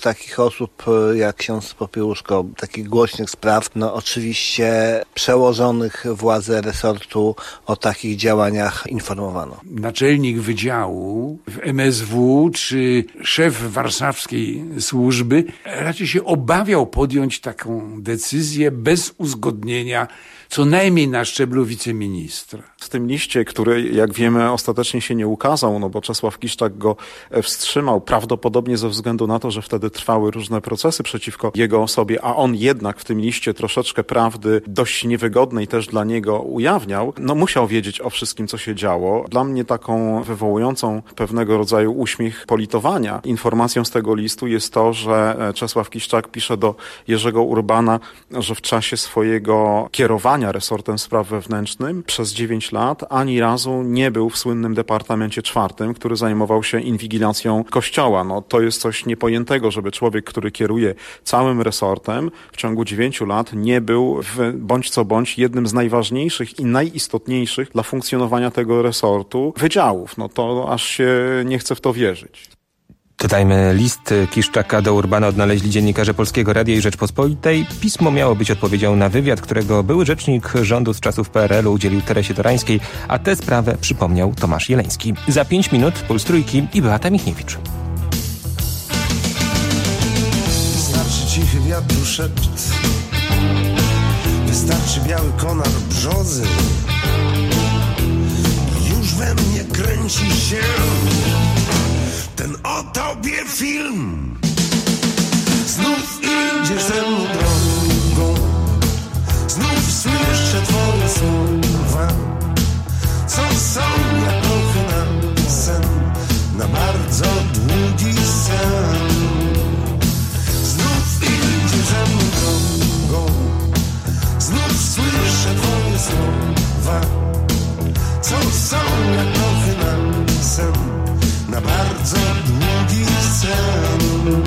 takich osób jak ksiądz Popiełuszko, takich głośnych spraw, no oczywiście przełożonych władze resortu o takich działaniach informowano. Naczelnik wydziału w M S W czy szef warszawskiej służby raczej się obawiał podjąć taką decyzję bez uzgodnienia co najmniej na szczeblu wiceministra. W tym liście, który jak wiemy ostatecznie się nie ukazał, no bo Czesław Kiszczak go wstrzymał, prawdopodobnie ze względu na to, że wtedy trwały różne procesy przeciwko jego osobie, a on jednak w tym liście troszeczkę prawdy dość niewygodnej też dla niego ujawniał, no musiał wiedzieć o wszystkim, co się działo. Dla mnie taką wywołującą pewnego rodzaju uśmiech politowania informacją z tego listu jest to, że Czesław Kiszczak pisze do Jerzego Urbana, że w czasie swojego kierowania resortem spraw wewnętrznych przez dziewięć lat ani razu nie był w słynnym Departamencie Czwartym, który zajmował się inwigilacją Kościoła. No, to jest coś niepojętego, żeby człowiek, który kieruje całym resortem w ciągu dziewięciu lat nie był w, bądź co bądź jednym z najważniejszych i najistotniejszych dla funkcjonowania tego resortu wydziałów. No to aż się nie chce w to wierzyć. Dodajmy, list Kiszczaka do Urbana odnaleźli dziennikarze Polskiego Radia i Rzeczpospolitej. Pismo miało być odpowiedzią na wywiad, którego były rzecznik rządu z czasów P R L u udzielił Teresie Torańskiej, a tę sprawę przypomniał Tomasz Jeleński. Za pięć minut Puls Trójki i Beata Michniewicz. Wystarczy cichy wiatru szept, wystarczy biały konar brzozy, już we mnie kręci się ten o tobie film. Znów idziesz ze mną drogą, znów słyszę twoje słowa, co są jak prochy na sen, na bardzo długi sen. Znów idziesz ze mną drogą, znów słyszę twoje słowa, co są jak prochy na sen, na bardzo długi sen.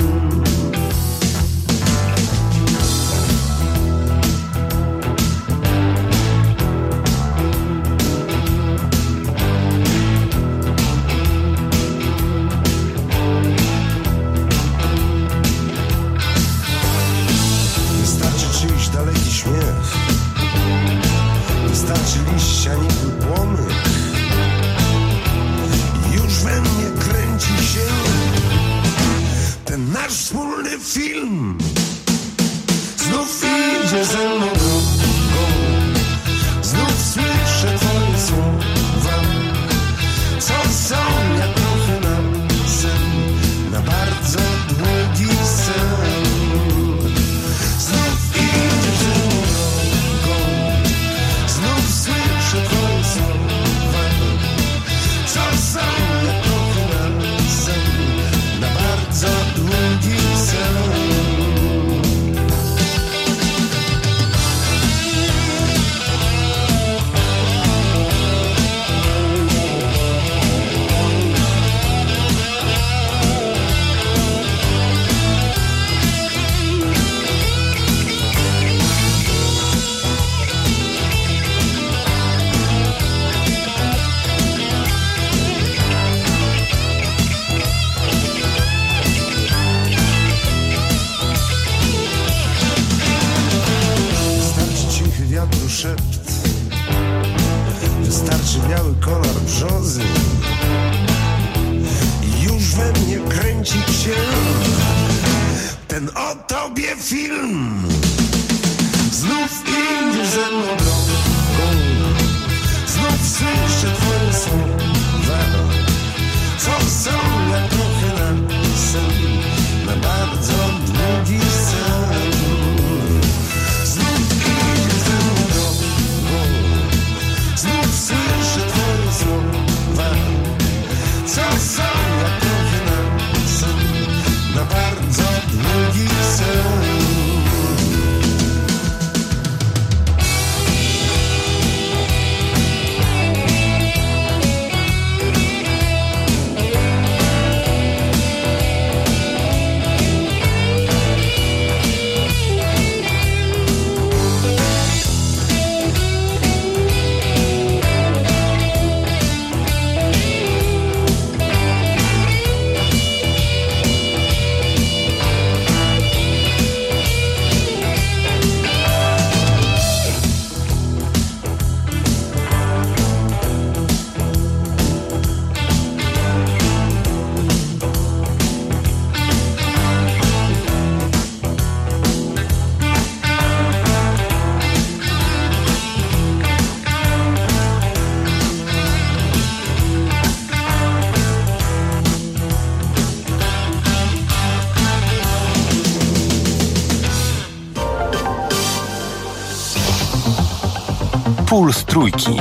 Wystarczy czyjś daleki śmiech, wystarczy liścia nikły płomyk, już we mnie kręci się ten nasz wspólny film. Znów idziesz ze mną drogą, znów słyszę twoje słowa, co są jak prochy na sen, na bardzo długi sen. Znów idziesz ze mną drogą, znów słyszę twoje słowa, co są jak prochy na sen, na bardzo długi sen. Szept, wystarczy biały konar brzozy i już we mnie kręci się ten o tobie film. Znów idziesz ze mną drogą, znów słyszę twoje słowa, co są jak prochy na sen, na bardzo długi sen. Znów słyszę twoje słowa, co są jak prochy na sen, na bardzo długi sen. Puls Trójki.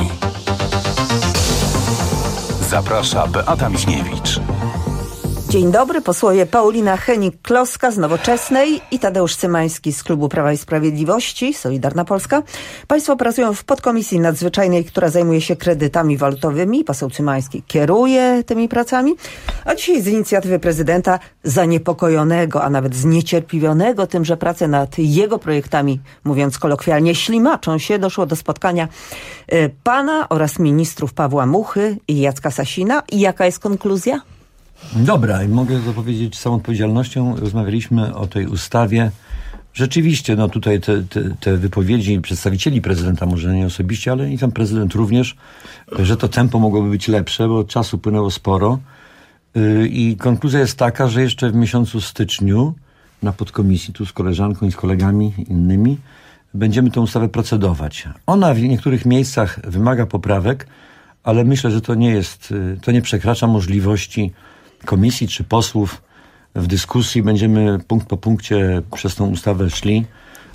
Zaprasza Beata Michniewicz. Dzień dobry, posłowie Paulina Henik-Kloska z Nowoczesnej i Tadeusz Cymański z Klubu Prawa i Sprawiedliwości, Solidarna Polska. Państwo pracują w podkomisji nadzwyczajnej, która zajmuje się kredytami walutowymi. Poseł Cymański kieruje tymi pracami. A dzisiaj z inicjatywy prezydenta zaniepokojonego, a nawet zniecierpliwionego tym, że prace nad jego projektami, mówiąc kolokwialnie, ślimaczą się, doszło do spotkania pana oraz ministrów Pawła Muchy i Jacka Sasina. I jaka jest konkluzja? Dobra, i mogę zapowiedzieć z całą odpowiedzialnością. Rozmawialiśmy o tej ustawie. Rzeczywiście, no tutaj te, te, te wypowiedzi przedstawicieli prezydenta, może nie osobiście, ale i tam prezydent również, że to tempo mogłoby być lepsze, bo czasu płynęło sporo. I konkluzja jest taka, że jeszcze w miesiącu styczniu na podkomisji, tu z koleżanką i z kolegami innymi, będziemy tę ustawę procedować. Ona w niektórych miejscach wymaga poprawek, ale myślę, że to nie jest, to nie przekracza możliwości komisji czy posłów w dyskusji. Będziemy punkt po punkcie przez tą ustawę szli.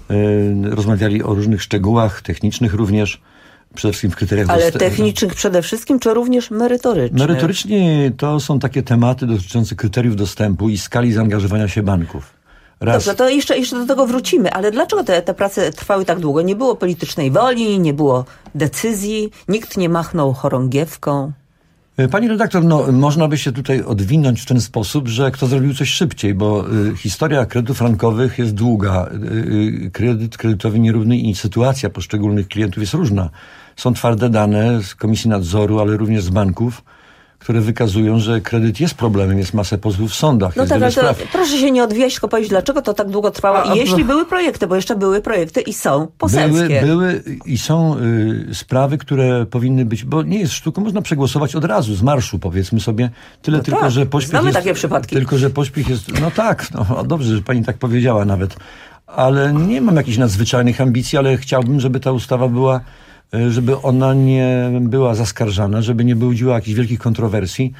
Yy, rozmawiali o różnych szczegółach, technicznych również, przede wszystkim w kryteriach... Ale dost... technicznych przede wszystkim, czy również merytorycznych? Merytorycznie to są takie tematy dotyczące kryteriów dostępu i skali zaangażowania się banków. Raz. Dobrze, to jeszcze, jeszcze do tego wrócimy, ale dlaczego te, te prace trwały tak długo? Nie było politycznej woli, nie było decyzji, nikt nie machnął chorągiewką? Pani redaktor, no, można by się tutaj odwinąć w ten sposób, że kto zrobił coś szybciej, bo y, historia kredytów frankowych jest długa. Y, y, kredyt kredytowy nierówny i sytuacja poszczególnych klientów jest różna. Są twarde dane z Komisji Nadzoru, ale również z banków, które wykazują, że kredyt jest problemem, jest masę pozwów w sądach. No jest tak, ale to, spraw. proszę się nie odwijać, tylko powiedzieć, dlaczego to tak długo trwało. I jeśli były projekty, bo jeszcze były projekty i są poselskie. Były, były i są y, sprawy, które powinny być, bo nie jest sztuką, można przegłosować od razu, z marszu, powiedzmy sobie. Tyle no tylko, tak, że pośpiech znamy jest, takie przypadki. Tylko, że pośpiech jest, no tak, no dobrze, że pani tak powiedziała nawet. Ale nie mam jakichś nadzwyczajnych ambicji, ale chciałbym, żeby ta ustawa była, żeby ona nie była zaskarżana, żeby nie budziła jakichś wielkich kontrowersji.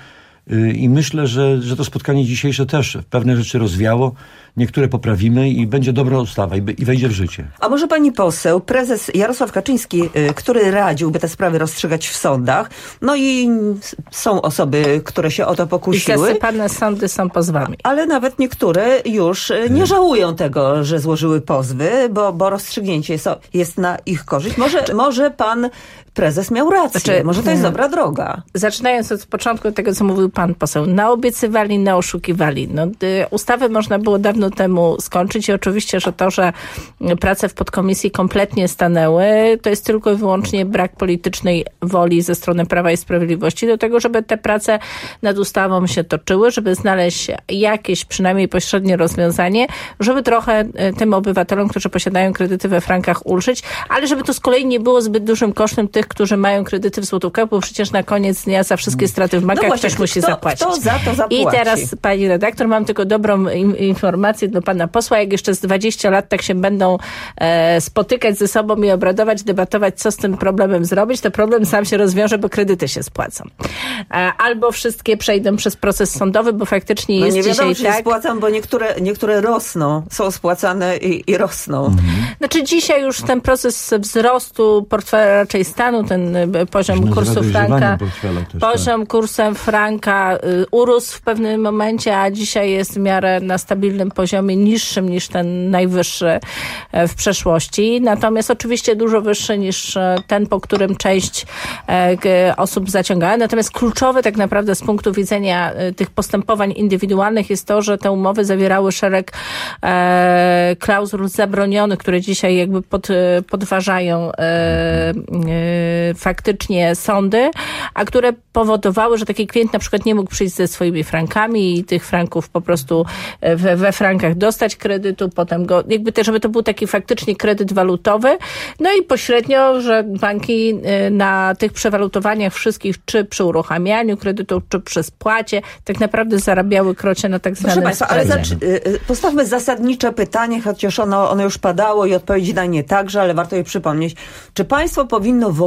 I myślę, że, że to spotkanie dzisiejsze też pewne rzeczy rozwiało, niektóre poprawimy i będzie dobra ustawa i, i wejdzie w życie. A może pani poseł, prezes Jarosław Kaczyński, który radził, by te sprawy rozstrzygać w sądach, no i są osoby, które się o to pokusiły. I zasypane sądy są pozwami. Ale nawet niektóre już nie żałują tego, że złożyły pozwy, bo, bo rozstrzygnięcie jest, jest na ich korzyść. Może, może pan prezes miał rację, znaczy, może to jest dobra droga. Zaczynając od początku tego, co mówił pan poseł, naobiecywali, naoszukiwali. No, ustawy można było dawno temu skończyć i oczywiście, że to, że prace w podkomisji kompletnie stanęły, to jest tylko i wyłącznie brak politycznej woli ze strony Prawa i Sprawiedliwości do tego, żeby te prace nad ustawą się toczyły, żeby znaleźć jakieś przynajmniej pośrednie rozwiązanie, żeby trochę tym obywatelom, którzy posiadają kredyty we frankach, ulżyć, ale żeby to z kolei nie było zbyt dużym kosztem tych, którzy mają kredyty w złotówkach, bo przecież na koniec dnia za wszystkie straty w bankach no właśnie, ktoś musi kto, zapłacić. Kto za to zapłaci? I teraz, pani redaktor, mam tylko dobrą in, informację do pana posła. Jak jeszcze z dwadzieścia lat tak się będą e, spotykać ze sobą i obradować, debatować, co z tym problemem zrobić, to problem sam się rozwiąże, bo kredyty się spłacą. E, albo wszystkie przejdą przez proces sądowy, bo faktycznie no jest nie wiadomo, dzisiaj czy tak... się spłacam, bo niektóre, niektóre rosną, są spłacane i, i rosną. Mhm. Znaczy dzisiaj już ten proces wzrostu portfela raczej stanu, ten poziom kursu franka, poziom tak. kursem franka y, urósł w pewnym momencie, a dzisiaj jest w miarę na stabilnym poziomie niższym niż ten najwyższy w przeszłości. Natomiast oczywiście dużo wyższy niż ten, po którym część e, osób zaciągała. Natomiast kluczowe tak naprawdę z punktu widzenia e, tych postępowań indywidualnych jest to, że te umowy zawierały szereg e, klauzul zabronionych, które dzisiaj jakby pod, podważają e, e, faktycznie sądy, a które powodowały, że taki klient na przykład nie mógł przyjść ze swoimi frankami i tych franków po prostu we, we frankach dostać kredytu, potem go, jakby też, żeby to był taki faktycznie kredyt walutowy. No i pośrednio, że banki na tych przewalutowaniach wszystkich, czy przy uruchamianiu kredytu, czy przy spłacie, tak naprawdę zarabiały krocie na tak zwanym Proszę Państwa, ale zacz, postawmy zasadnicze pytanie, chociaż ono, ono już padało i odpowiedzi na nie także, ale warto je przypomnieć. Czy państwo powinno w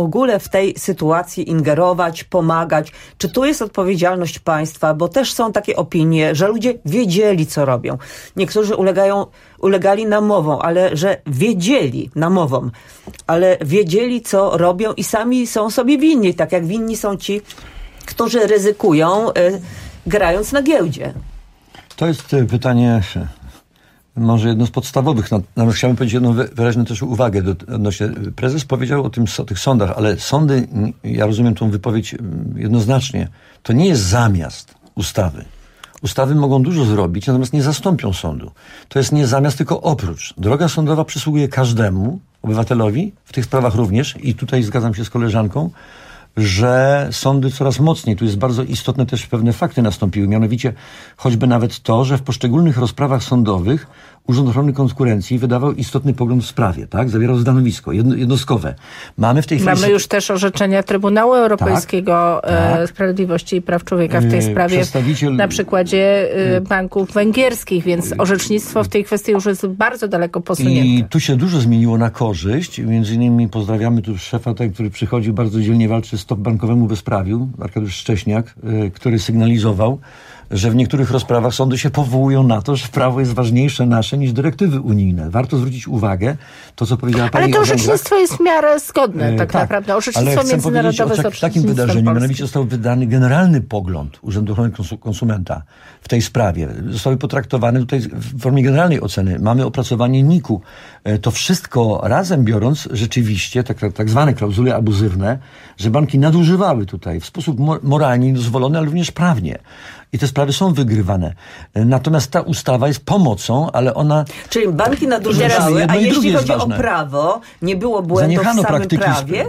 ogóle w tej sytuacji ingerować, pomagać? Czy tu jest odpowiedzialność państwa? Bo też są takie opinie, że ludzie wiedzieli, co robią. Niektórzy ulegają, ulegali namowom, ale że wiedzieli namowom, ale wiedzieli, co robią i sami są sobie winni, tak jak winni są ci, którzy ryzykują, y, grając na giełdzie. To jest pytanie może jedno z podstawowych. Natomiast chciałbym powiedzieć jedną wyraźną też uwagę. Odnośnie, prezes powiedział o, tym, o tych sądach, ale sądy, ja rozumiem tą wypowiedź jednoznacznie, to nie jest zamiast ustawy. Ustawy mogą dużo zrobić, natomiast nie zastąpią sądu. To jest nie zamiast, tylko oprócz. Droga sądowa przysługuje każdemu obywatelowi, w tych sprawach również, i tutaj zgadzam się z koleżanką, że sądy coraz mocniej, tu jest bardzo istotne też pewne fakty nastąpiły, mianowicie choćby nawet to, że w poszczególnych rozprawach sądowych Urząd Ochrony Konkurencji wydawał istotny pogląd w sprawie, tak? Zawierał stanowisko jedno, jednostkowe. Mamy w tej chwili... Mamy już też orzeczenia Trybunału Europejskiego tak, tak. Sprawiedliwości i Praw Człowieka w tej sprawie Przedstawiciel... na przykładzie banków węgierskich, więc orzecznictwo w tej kwestii już jest bardzo daleko posunięte. I tu się dużo zmieniło na korzyść. Między innymi pozdrawiamy tu szefa, ten, który przychodził, bardzo dzielnie walczy Stop Bankowemu Bezprawiu, Arkadiusz Szcześniak, który sygnalizował, że w niektórych rozprawach sądy się powołują na to, że prawo jest ważniejsze nasze niż dyrektywy unijne. Warto zwrócić uwagę, to co powiedziała pani. Ale to orzecznictwo jest w miarę zgodne, tak, tak naprawdę. Orzecznictwo międzynarodowe z tak, takim wydarzeniu, polskim. Mianowicie został wydany generalny pogląd Urzędu Ochrony Konsumenta w tej sprawie. Zostały potraktowane tutaj w formie generalnej oceny. Mamy opracowanie N I K u. To wszystko razem biorąc, rzeczywiście, tak, tak zwane klauzule abuzywne, że banki nadużywały tutaj w sposób moralnie niedozwolony, ale również prawnie. I te sprawy są wygrywane. Natomiast ta ustawa jest pomocą, ale ona... Czyli banki nadużywały, a jeśli chodzi o prawo, nie było błędów w samym prawie?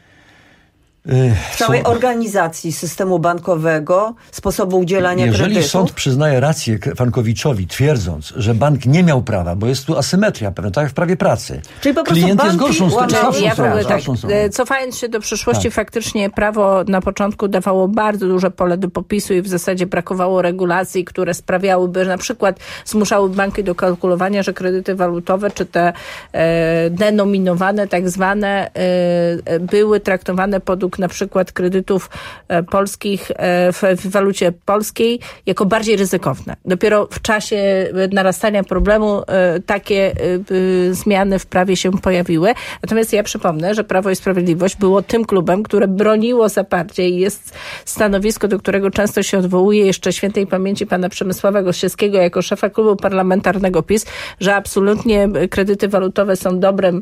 W całej organizacji systemu bankowego, sposobu udzielania Jeżeli kredytów? Jeżeli sąd przyznaje rację Frankowiczowi, twierdząc, że bank nie miał prawa, bo jest tu asymetria pewna, tak jak w prawie pracy. Czyli po prostu klient banki jest gorszą stroną. Ja w ogóle tak, cofając się do przyszłości, tak. faktycznie prawo na początku dawało bardzo duże pole do popisu i w zasadzie brakowało regulacji, które sprawiałyby, że na przykład zmuszały banki do kalkulowania, że kredyty walutowe, czy te e, denominowane, tak zwane, e, były traktowane podług na przykład kredytów polskich w, w walucie polskiej jako bardziej ryzykowne. Dopiero w czasie narastania problemu takie zmiany w prawie się pojawiły. Natomiast ja przypomnę, że Prawo i Sprawiedliwość było tym klubem, które broniło zaparcie i jest stanowisko, do którego często się odwołuje jeszcze świętej pamięci pana Przemysława Gościewskiego jako szefa klubu parlamentarnego PiS, że absolutnie kredyty walutowe są dobrem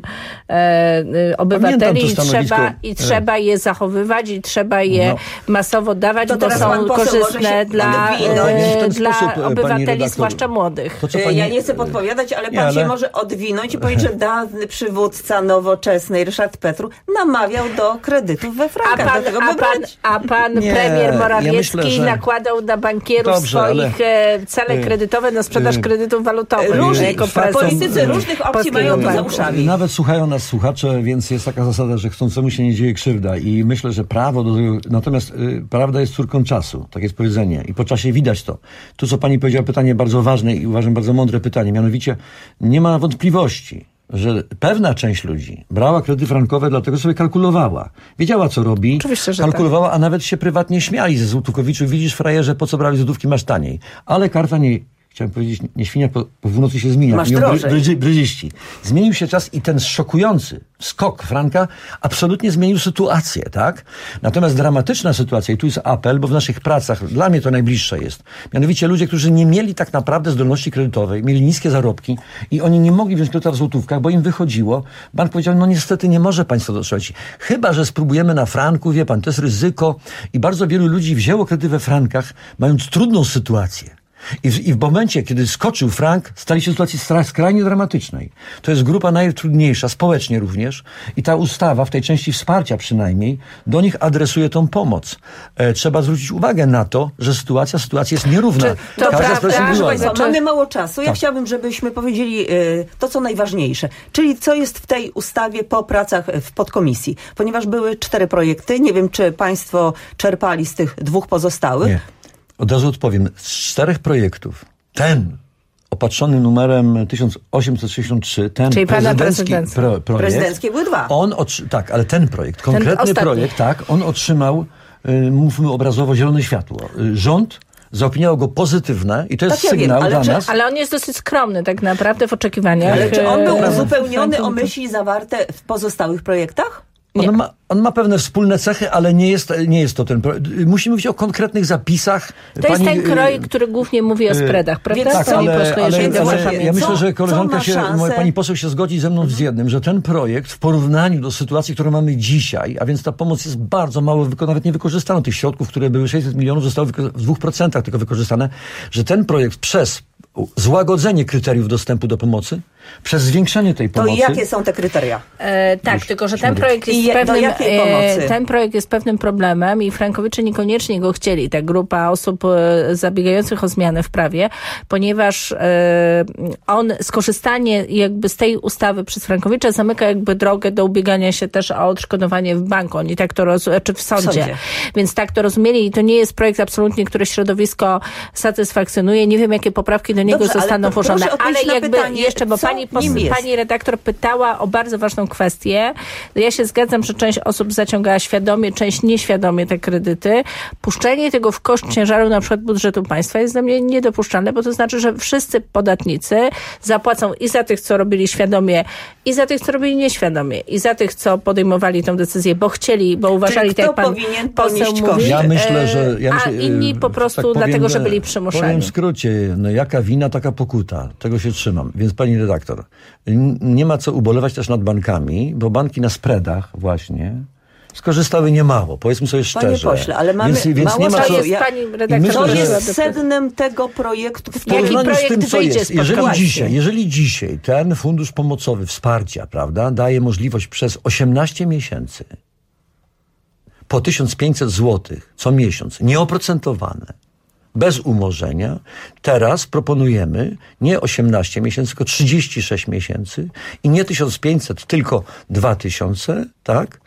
e, obywateli i trzeba, i trzeba je zachowywać i trzeba je no. masowo dawać, to bo są korzystne dla, e, dla sposób, obywateli, zwłaszcza młodych. To, pani... Ja nie chcę podpowiadać, ale pan nie, ale... się może odwinąć i powiedzieć, że dawny przywódca Nowoczesnej, Ryszard Petru, namawiał do kredytów we frankach. A pan, a pan, a pan nie, premier Morawiecki ja myślę, że... nakładał na bankierów Dobrze, swoich ale... cele kredytowe na sprzedaż kredytów walutowych. Różni, jako politycy różnych opcji mają poza uszami. Nawet słuchają nas słuchacze, więc jest taka zasada, że chcącemu się nie dzieje krzywda i myślę, że prawo do tego, natomiast y, prawda jest córką czasu, tak jest powiedzenie i po czasie widać to. Tu, co pani powiedziała, pytanie bardzo ważne i uważam bardzo mądre pytanie, mianowicie nie ma wątpliwości, że pewna część ludzi brała kredyty frankowe, dlatego sobie kalkulowała. Wiedziała, co robi, Oczywiście, że kalkulowała, tak. a nawet się prywatnie śmiali ze złotówkowiczów. Widzisz, frajerze, po co brali złotówki, masz taniej. Ale karta nie... Chciałem powiedzieć, nie świnia, po, po północy się zmienia. Masz drożej. Bry, bryziści. Zmienił się czas i ten szokujący skok franka absolutnie zmienił sytuację, tak? Natomiast dramatyczna sytuacja, i tu jest apel, bo w naszych pracach, dla mnie to najbliższe jest, mianowicie ludzie, którzy nie mieli tak naprawdę zdolności kredytowej, mieli niskie zarobki i oni nie mogli wziąć kredyta w złotówkach, bo im wychodziło. Bank powiedział, no niestety nie może państwo dotrzeć. Chyba że spróbujemy na franku, wie pan, to jest ryzyko i bardzo wielu ludzi wzięło kredyty we frankach, mając trudną sytuację. I w, I w momencie, kiedy skoczył frank, stali się w sytuacji skrajnie dramatycznej. To jest grupa najtrudniejsza, społecznie również. I ta ustawa, w tej części wsparcia przynajmniej, do nich adresuje tą pomoc. E, trzeba zwrócić uwagę na to, że sytuacja, sytuacja jest nierówna. Czy to prawda? Mamy mało czasu. Ja tak. chciałabym, żebyśmy powiedzieli y, to, co najważniejsze. Czyli co jest w tej ustawie po pracach w podkomisji. Ponieważ były cztery projekty. Nie wiem, czy państwo czerpali z tych dwóch pozostałych. Nie. Od razu odpowiem. Z czterech projektów ten, opatrzony numerem tysiąc osiemset sześćdziesiąt trzy, ten Czyli prezydencki pro, projekt. Prezydenckie były dwa. On otrzy- tak, ale ten projekt, konkretny ostatni. projekt, tak, on otrzymał, y, mówmy obrazowo, zielone światło. Y, rząd zaopiniował go pozytywne i to jest Tak, ja sygnał wiem, ale dla czy- nas. Ale on jest dosyć skromny tak naprawdę w oczekiwaniach. Ale czy on był e, uzupełniony o Frankowicze. myśli zawarte w pozostałych projektach? On ma, on ma pewne wspólne cechy, ale nie jest, nie jest to ten projekt. Musimy mówić o konkretnych zapisach. To jest Pani, ten kroj, który głównie mówi o spreadach, prawda? Więc Tak, co? ale, Poszło, ale, jeżeli dobrze ale pamiętam. ja myślę, że Co- koleżanka co ma się, szansę? moja pani poseł się zgodzi ze mną z jednym, że ten projekt w porównaniu do sytuacji, którą mamy dzisiaj, a więc ta pomoc jest bardzo mało, wyko- nawet nie wykorzystano tych środków, które były sześćset milionów, zostały wyko- w dwóch procentach tylko wykorzystane, że ten projekt przez złagodzenie kryteriów dostępu do pomocy, przez zwiększenie tej To pomocy. jakie są te kryteria? E, tak, Już- tylko że już ten mówię. projekt jest I je- do pewnym, jakiej e, pomocy? ten projekt jest pewnym problemem i Frankowicze niekoniecznie go chcieli, ta grupa osób e, zabiegających o zmianę w prawie, ponieważ e, on, skorzystanie jakby z tej ustawy przez Frankowicza zamyka jakby drogę do ubiegania się też o odszkodowanie w banku, oni tak to roz, czy w sądzie. W sądzie. Więc tak to rozumieli i to nie jest projekt absolutnie, który środowisko satysfakcjonuje. Nie wiem, jakie poprawki do niego Dobrze, ale zostaną to włożone, proszę odpowiedzieć ale na jakby pytanie, jeszcze, bo co pani, pos, nim jest? pani redaktor pytała o bardzo ważną kwestię. Ja się zgadzam, że część osób zaciągała świadomie, część nieświadomie te kredyty. Puszczenie tego w koszt ciężaru na przykład budżetu państwa jest dla mnie niedopuszczalne, bo to znaczy, że wszyscy podatnicy zapłacą i za tych, co robili świadomie, i za tych, co robili nieświadomie, i za tych, co podejmowali tę decyzję, bo chcieli, bo uważali, Czyli tak kto jak pan powinien poseł ponieść mówi, koszt? Ja myślę, że... e, Ja myślę, a inni po e, prostu tak powiem, dlatego, że e, byli Powiem przymuszani. w skrócie, no jaka wina, taka pokuta. Tego się trzymam. Więc pani redaktor, n- nie ma co ubolewać też nad bankami, bo banki na spreadach właśnie skorzystały niemało, powiedzmy sobie Panie szczerze. pośle, ale mamy więc, więc mało nie ma czasu. co... jest ja- pani I redaktor. myślę, To że- jest sednem tego projektu. W Jaki porównaniu z projekt tym, co wyjdzie jest, spod jeżeli koalicji? dzisiaj, jeżeli dzisiaj ten fundusz pomocowy, wsparcia, prawda, daje możliwość przez osiemnaście miesięcy po tysiąc pięćset złotych co miesiąc, nieoprocentowane, bez umorzenia, teraz proponujemy nie osiemnaście miesięcy, tylko trzydzieści sześć miesięcy i nie tysiąc pięćset, tylko dwa tysiące, tak?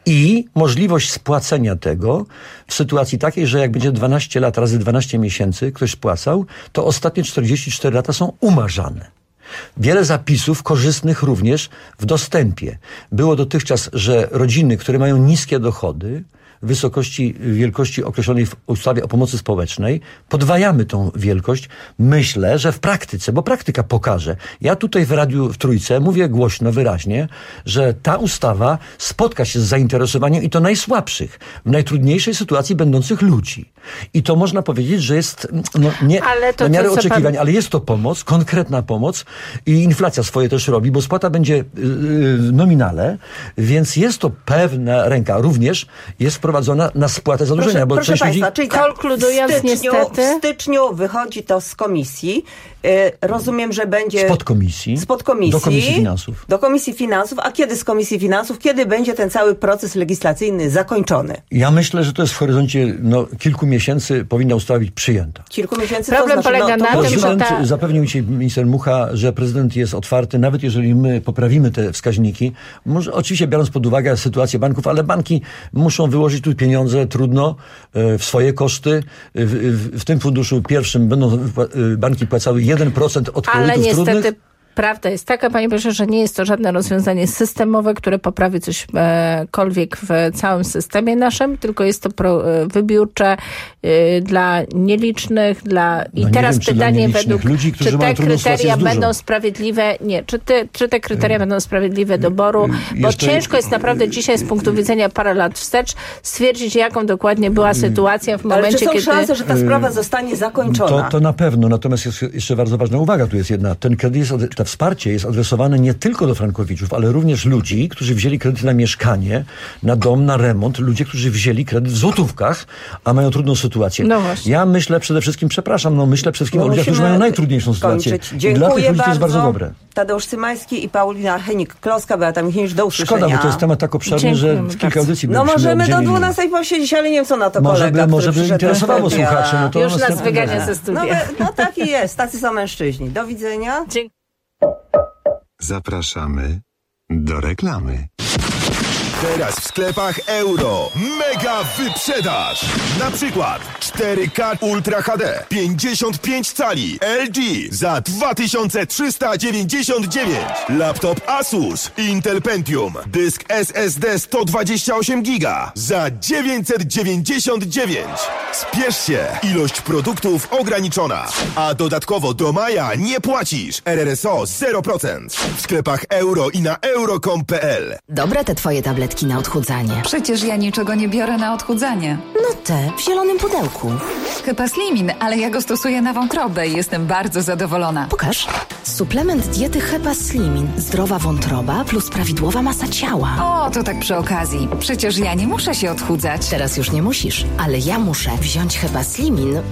I możliwość spłacenia tego w sytuacji takiej, że jak będzie dwanaście lat razy dwanaście miesięcy ktoś spłacał, to ostatnie czterdzieści cztery lata są umarzane. Wiele zapisów korzystnych również w dostępie. Było dotychczas, że rodziny, które mają niskie dochody, wysokości, wielkości określonej w ustawie o pomocy społecznej, podwajamy tą wielkość. Myślę, że w praktyce, bo praktyka pokaże. Ja tutaj w Radiu w Trójce mówię głośno, wyraźnie, że ta ustawa spotka się z zainteresowaniem i to najsłabszych, w najtrudniejszej sytuacji będących ludzi. I to można powiedzieć, że jest no, nie Ale to na miarę co- co oczekiwań, pan- ale jest to pomoc, konkretna pomoc i inflacja swoje też robi, bo spłata będzie yy, w nominale, więc jest to pewna ręka. Również jest wprowadzona na spłatę zadłużenia, Proszę, bo proszę część Państwa, ludzi... czyli tak, Konkludując, w styczniu, niestety- w styczniu wychodzi to z komisji. E, rozumiem, że będzie... Spod komisji. Spod komisji. Do Komisji Finansów. Do Komisji Finansów. A kiedy z Komisji Finansów? Kiedy będzie ten cały proces legislacyjny zakończony? Ja myślę, że to jest w horyzoncie no, kilku miesięcy powinna ustawa być przyjęta. Kilku miesięcy? Problem to znaczy, polega no, to na musi- tym, że Prezydent ta- zapewnił mi dzisiaj minister Mucha, że prezydent jest otwarty, nawet jeżeli my poprawimy te wskaźniki. Może, oczywiście biorąc pod uwagę sytuację banków, ale banki muszą wyłożyć tu pieniądze, trudno, e, w swoje koszty. W, w, w tym funduszu pierwszym będą e, banki płacały jeden procent od Ale kredytów niestety trudnych. prawda jest taka, panie profesorze, że nie jest to żadne rozwiązanie systemowe, które poprawi cośkolwiek w całym systemie naszym, tylko jest to pro, e, wybiórcze e, dla nielicznych, dla... I No nie teraz wiem, czy dla pytanie nielicznych według, ludzi, którzy czy te mają trudną sytuację, kryteria jest dużo. będą sprawiedliwe, nie, czy te, czy te kryteria będą sprawiedliwe doboru, bo Jeszcze- ciężko jest naprawdę dzisiaj z punktu widzenia parę lat wstecz stwierdzić, jaką dokładnie była sytuacja w Ale czy momencie, są kiedy... szanse, że ta sprawa zostanie zakończona? To, to na pewno, natomiast jest jeszcze bardzo ważna uwaga, tu jest jedna. Ten kredyt, jest, ad- to wsparcie jest adresowane nie tylko do frankowiczów, ale również ludzi, którzy wzięli kredyt na mieszkanie, na dom, na remont, ludzie, którzy wzięli kredyt w złotówkach, a mają trudną sytuację. No właśnie. Ja myślę przede wszystkim, przepraszam, no myślę przede wszystkim No o ludziach, którzy musimy mają najtrudniejszą sytuację. kończyć. I Dziękuję dla tych ludzi bardzo. to jest bardzo dobre. Tadeusz Cymański i Paulina Henik-Kloska, Beata Michniewicz, do usłyszenia. Szkoda, bo to jest temat tak obszerny, że Dziękujemy w kilka bardzo. audycji No byśmy możemy do udzielili. dwunastej posiedzieć, ale nie wiem co na to Może kolega, by- może który by przyszedł interesowało do studia. słuchaczy, no to Już nas następnym wygania razem. ze studia. No, we- no taki jest, tacy są mężczyźni. Do widzenia. Zapraszamy do reklamy. Teraz w sklepach Euro mega wyprzedaż. Na przykład cztery K Ultra H D pięćdziesiąt pięć cali L G za dwa tysiące trzysta dziewięćdziesiąt dziewięć. Laptop Asus Intel Pentium dysk S S D sto dwadzieścia osiem giga za dziewięćset dziewięćdziesiąt dziewięć. Spiesz się, ilość produktów ograniczona. A dodatkowo do maja nie płacisz. R R S O zero procent. W sklepach Euro i na euro kropka com kropka p l. Dobre te twoje tabletki na odchudzanie. Przecież ja niczego nie biorę na odchudzanie. No te, w zielonym pudełku. Hepaslimin, ale ja go stosuję na wątrobę i jestem bardzo zadowolona. Pokaż. Suplement diety Hepaslimin. Zdrowa wątroba plus prawidłowa masa ciała. O, to tak przy okazji. Przecież ja nie muszę się odchudzać. Teraz już nie musisz, ale ja muszę wziąć Hepaslimin